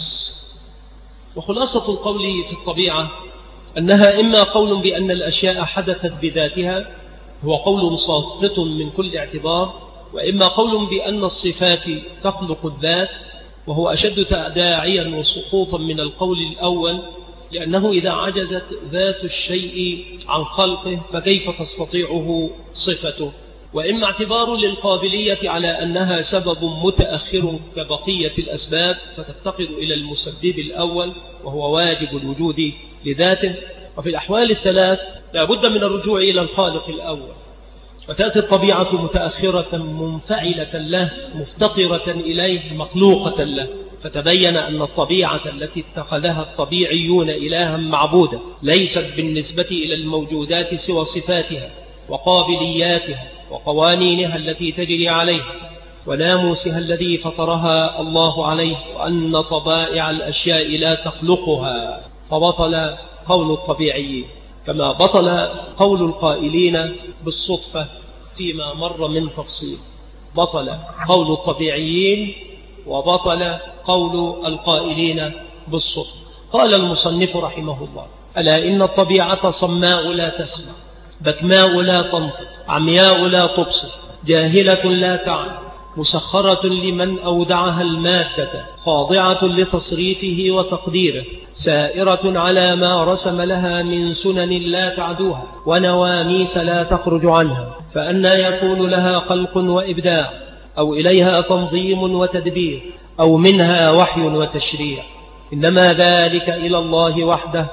وخلاصة القول في الطبيعة أنها إما قول بأن الأشياء حدثت بذاتها هو قول ساقط من كل اعتبار، وإما قول بأن الصفات تخلق الذات وهو أشد تداعيا وسقوطا من القول الأول، لأنه إذا عجزت ذات الشيء عن خلقه فكيف تستطيعه صفته. وإما اعتبار للقابلية على أنها سبب متأخر كبقية الأسباب فتفتقر إلى المسبب الأول وهو واجب الوجود لذاته. وفي الأحوال الثلاث لا بد من الرجوع إلى الخالق الأول، وتأتي الطبيعة متأخرة منفعلة له مفتقرة إليه مخلوقة له، فتبين أن الطبيعة التي اتخذها الطبيعيون إلها معبودا ليست بالنسبة إلى الموجودات سوى صفاتها وقابلياتها وقوانينها التي تجري عليها وناموسها الذي فطرها الله عليه، وأن طبائع الأشياء لا تخلقها. فبطل قول الطبيعيين كما بطل قول القائلين بالصدفة فيما مر من تفصيل. بطل قول الطبيعيين وبطل قول القائلين بالصدفة. قال المصنف رحمه الله: ألا إن الطبيعة صماء لا تسمع، بكماء لا تنطق، عمياء لا تبصر، جاهلة لا تعلم، مسخرة لمن أودعها المادة، خاضعة لتصريفه وتقديره، سائرة على ما رسم لها من سنن لا تعدوها، ونواميس لا تخرج عنها، فأنى يكون لها خلق وإبداع، أو إليها تنظيم وتدبير، أو منها وحي وتشريع؟ إنما ذلك إلى الله وحده،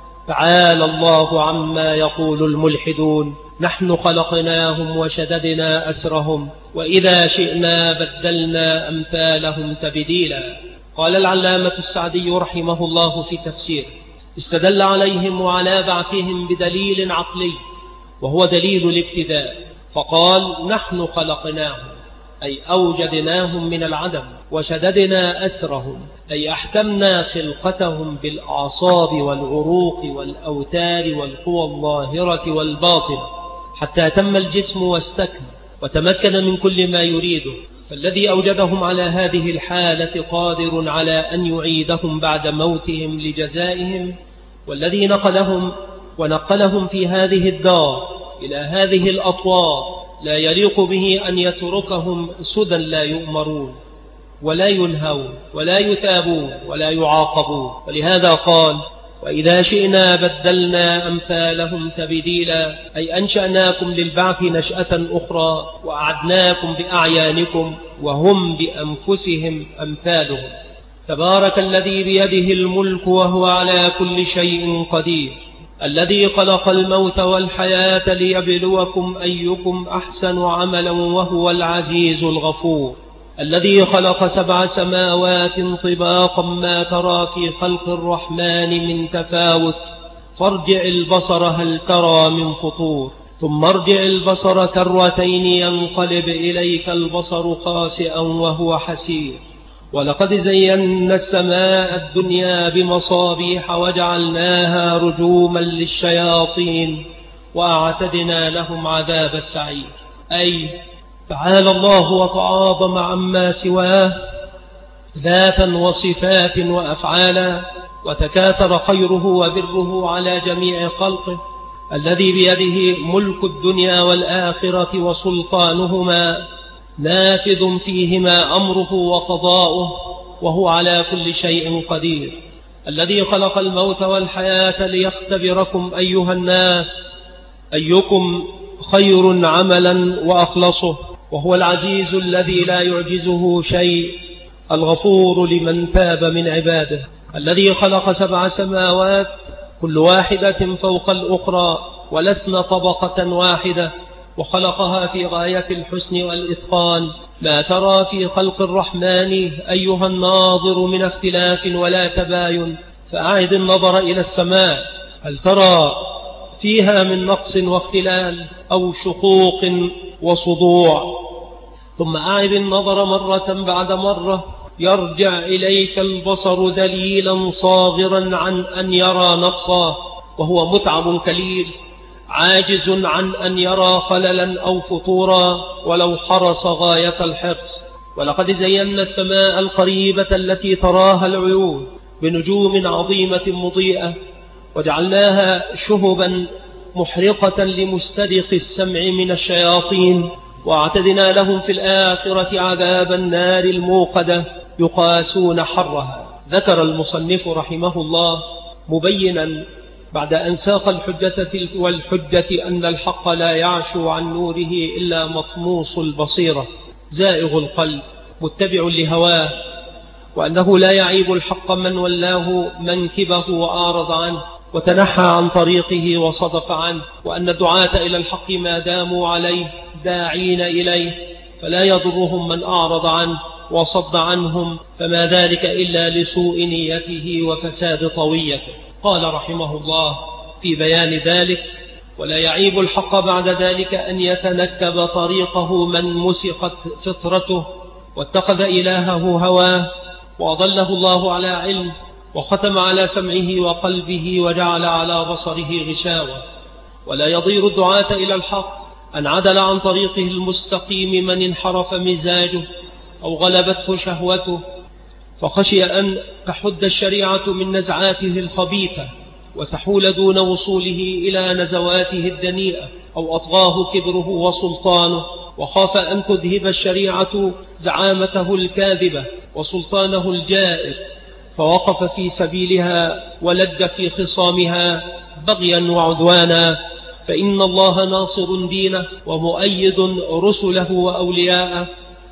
تعالى الله عما يقول الملحدون. نحن خلقناهم وشددنا أسرهم، وإذا شئنا بدلنا أمثالهم تبديلا. قال العلامة السعدي رحمه الله في تفسير: استدل عليهم وعلى بعثهم بدليل عقلي، وهو دليل الابتداء، فقال: نحن خلقناهم، أي أوجدناهم من العدم، وشددنا أسرهم، أي أحكمنا خلقتهم بالأعصاب والعروق والأوتار والقوى الظاهرة والباطنة، حتى تم الجسم واستكمل وتمكن من كل ما يريده. فالذي أوجدهم على هذه الحالة قادر على أن يعيدهم بعد موتهم لجزائهم، والذي نقلهم ونقلهم في هذه الدار إلى هذه الأطوار لا يليق به أن يتركهم سدى لا يؤمرون ولا ينهون ولا يثابون ولا يعاقبون. ولهذا قال: وإذا شئنا بدلنا أمثالهم تبديلا، أي أنشأناكم للبعث نشأة أخرى، وأعدناكم بأعيانكم وهم بأنفسهم أمثالهم. تبارك الذي بيده الملك وهو على كل شيء قدير، الذي خلق الموت والحياة ليبلوكم أيكم أحسن عملا وهو العزيز الغفور، الذي خلق سبع سماوات طباقا ما ترى في خلق الرحمن من تفاوت، فارجع البصر هل ترى من فطور، ثم ارجع البصر كرتين ينقلب إليك البصر خاسئا وهو حسير. ولقد زينا السماء الدنيا بمصابيح وجعلناها رجوما للشياطين وأعتدنا لهم عذاب السعير. أي تعالى الله وتعاظم عما سواه ذاتا وصفات وأفعالا، وتكاثر خيره وبره على جميع خلقه، الذي بيده ملك الدنيا والآخرة وسلطانهما، نافذ فيهما أمره وقضاؤه، وهو على كل شيء قدير، الذي خلق الموت والحياة ليختبركم أيها الناس أيكم خير عملا وأخلصه، وهو العزيز الذي لا يعجزه شيء، الغفور لمن تاب من عباده، الذي خلق سبع سماوات كل واحدة فوق الأخرى ولسن طبقة واحدة، وخلقها في غاية الحسن والإتقان. لا ترى في خلق الرحمن أيها الناظر من اختلاف ولا تباين، فأعد النظر إلى السماء، هل ترى فيها من نقص واختلال أو شقوق وصدوع؟ ثم أعد النظر مرة بعد مرة، يرجع إليك البصر دليلا صاغرا عن أن يرى نقصا، وهو متعب كليل عاجز عن أن يرى خللا أو فطورا ولو حرص غاية الحرص. ولقد زينا السماء القريبة التي تراها العيون بنجوم عظيمة مضيئة، وجعلناها شهبا محرقة لمسترق السمع من الشياطين، واعتدنا لهم في الآخرة عذاب النار الموقدة يقاسون حرها. ذكر المصنف رحمه الله مبينا بعد أن ساق الحجة والحجة أن الحق لا يعشو عن نوره إلا مطموس البصيرة زائغ القلب متبع لهواه، وأنه لا يعيب الحق من ولاه منكبه وأعرض عنه وتنحى عن طريقه وصدف عنه، وأن الدعاة إلى الحق ما داموا عليه داعين إليه فلا يضرهم من أعرض عنه وصد عنهم، فما ذلك إلا لسوء نيته وفساد طويته. قال رحمه الله في بيان ذلك: ولا يعيب الحق بعد ذلك أن يتنكب طريقه من مسخت فطرته واتخذ إلهه هواه، وأضله الله على علم، وختم على سمعه وقلبه وجعل على بصره غشاوة. ولا يضير الدعاة إلى الحق أن عدل عن طريقه المستقيم من انحرف مزاجه أو غلبته شهوته، فخشي أن تحد الشريعة من نزعاته الخبيثة وتحول دون وصوله إلى نزواته الدنيئة، أو أطغاه كبره وسلطانه، وخاف أن تذهب الشريعة زعامته الكاذبة وسلطانه الجائر، فوقف في سبيلها ولد في خصامها بغيا وعدوانا. فإن الله ناصر دينه ومؤيد رسله وأولياءه،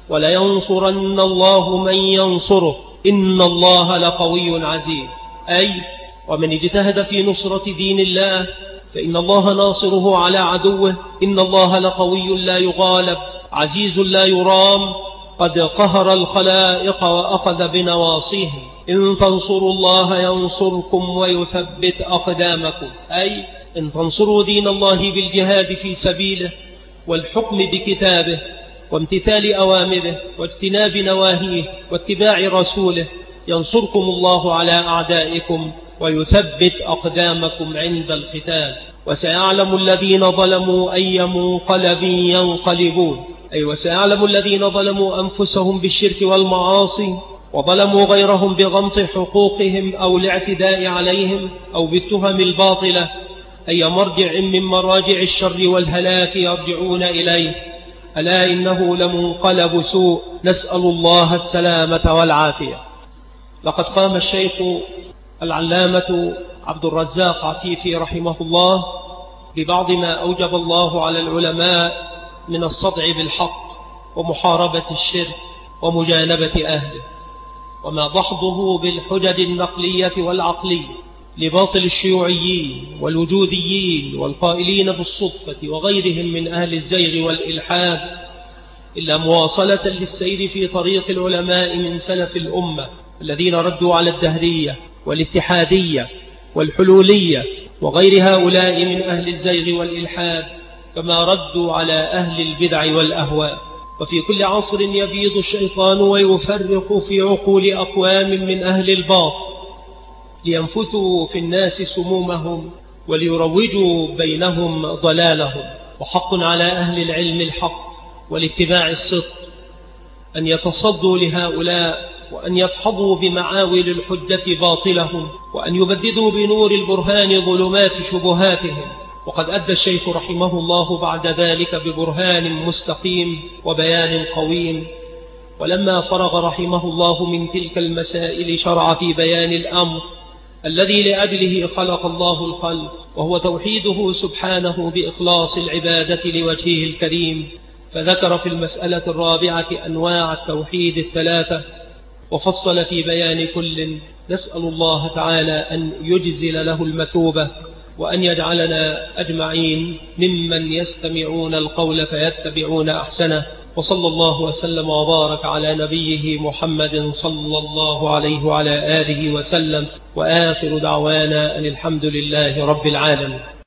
ولينصرن الله من ينصره، إن الله لقوي عزيز. أي ومن اجتهد في نصرة دين الله فإن الله ناصره على عدوه. إن الله لقوي لا يغالب، عزيز لا يرام، قد قهر الخلائق وأخذ بنواصيهم. إن تنصروا الله ينصركم ويثبت أقدامكم. أي إن تنصروا دين الله بالجهاد في سبيله والحكم بكتابه وامتثال أوامره واجتناب نواهيه واتباع رسوله، ينصركم الله على أعدائكم ويثبت أقدامكم عند القتال. وسيعلم الذين ظلموا أي منقلب ينقلبون. أي وسيعلم الذين ظلموا أنفسهم بالشرك والمعاصي وظلموا غيرهم بغمط حقوقهم أو الاعتداء عليهم أو بالتهم الباطلة أي مرجع من مراجع الشر والهلاك يرجعون إليه. ألا إنه لمنقلب سوء، نسأل الله السلامة والعافية. لقد قام الشيخ العلامة عبد الرزاق عفيفي رحمه الله ببعض ما أوجب الله على العلماء من الصدع بالحق ومحاربة الشرك ومجانبة أهله، وما ضحضه بالحجج النقلية والعقلية لباطل الشيوعيين والوجوديين والقائلين بالصدفة وغيرهم من أهل الزيغ والإلحاد، إلا مواصلة للسير في طريق العلماء من سلف الأمة الذين ردوا على الدهرية والاتحادية والحلولية وغير هؤلاء من أهل الزيغ والإلحاد، كما ردوا على أهل البدع والأهواء. وفي كل عصر يبيض الشيطان ويفرق في عقول أقوام من أهل الباطل لينفثوا في الناس سمومهم وليروجوا بينهم ضلالهم. وحق على أهل العلم الحق والاتباع الصدق أن يتصدوا لهؤلاء وأن يدحضوا بمعاول الحجة باطلهم وأن يبددوا بنور البرهان ظلمات شبهاتهم. وقد أدى الشيخ رحمه الله بعد ذلك ببرهان مستقيم وبيان قويم. ولما فرغ رحمه الله من تلك المسائل شرع في بيان الأمر الذي لأجله خلق الله الخلق، وهو توحيده سبحانه بإخلاص العبادة لوجهه الكريم. فذكر في المسألة الرابعة أنواع التوحيد الثلاثة وفصل في بيان كل. نسأل الله تعالى أن يجزل له المثوبة وأن يجعلنا أجمعين ممن يستمعون القول فيتبعون أحسنه. وصلى الله وسلم وبارك على نبيه محمد صلى الله عليه وعلى آله وسلم، وآخر دعوانا أن الحمد لله رب العالمين.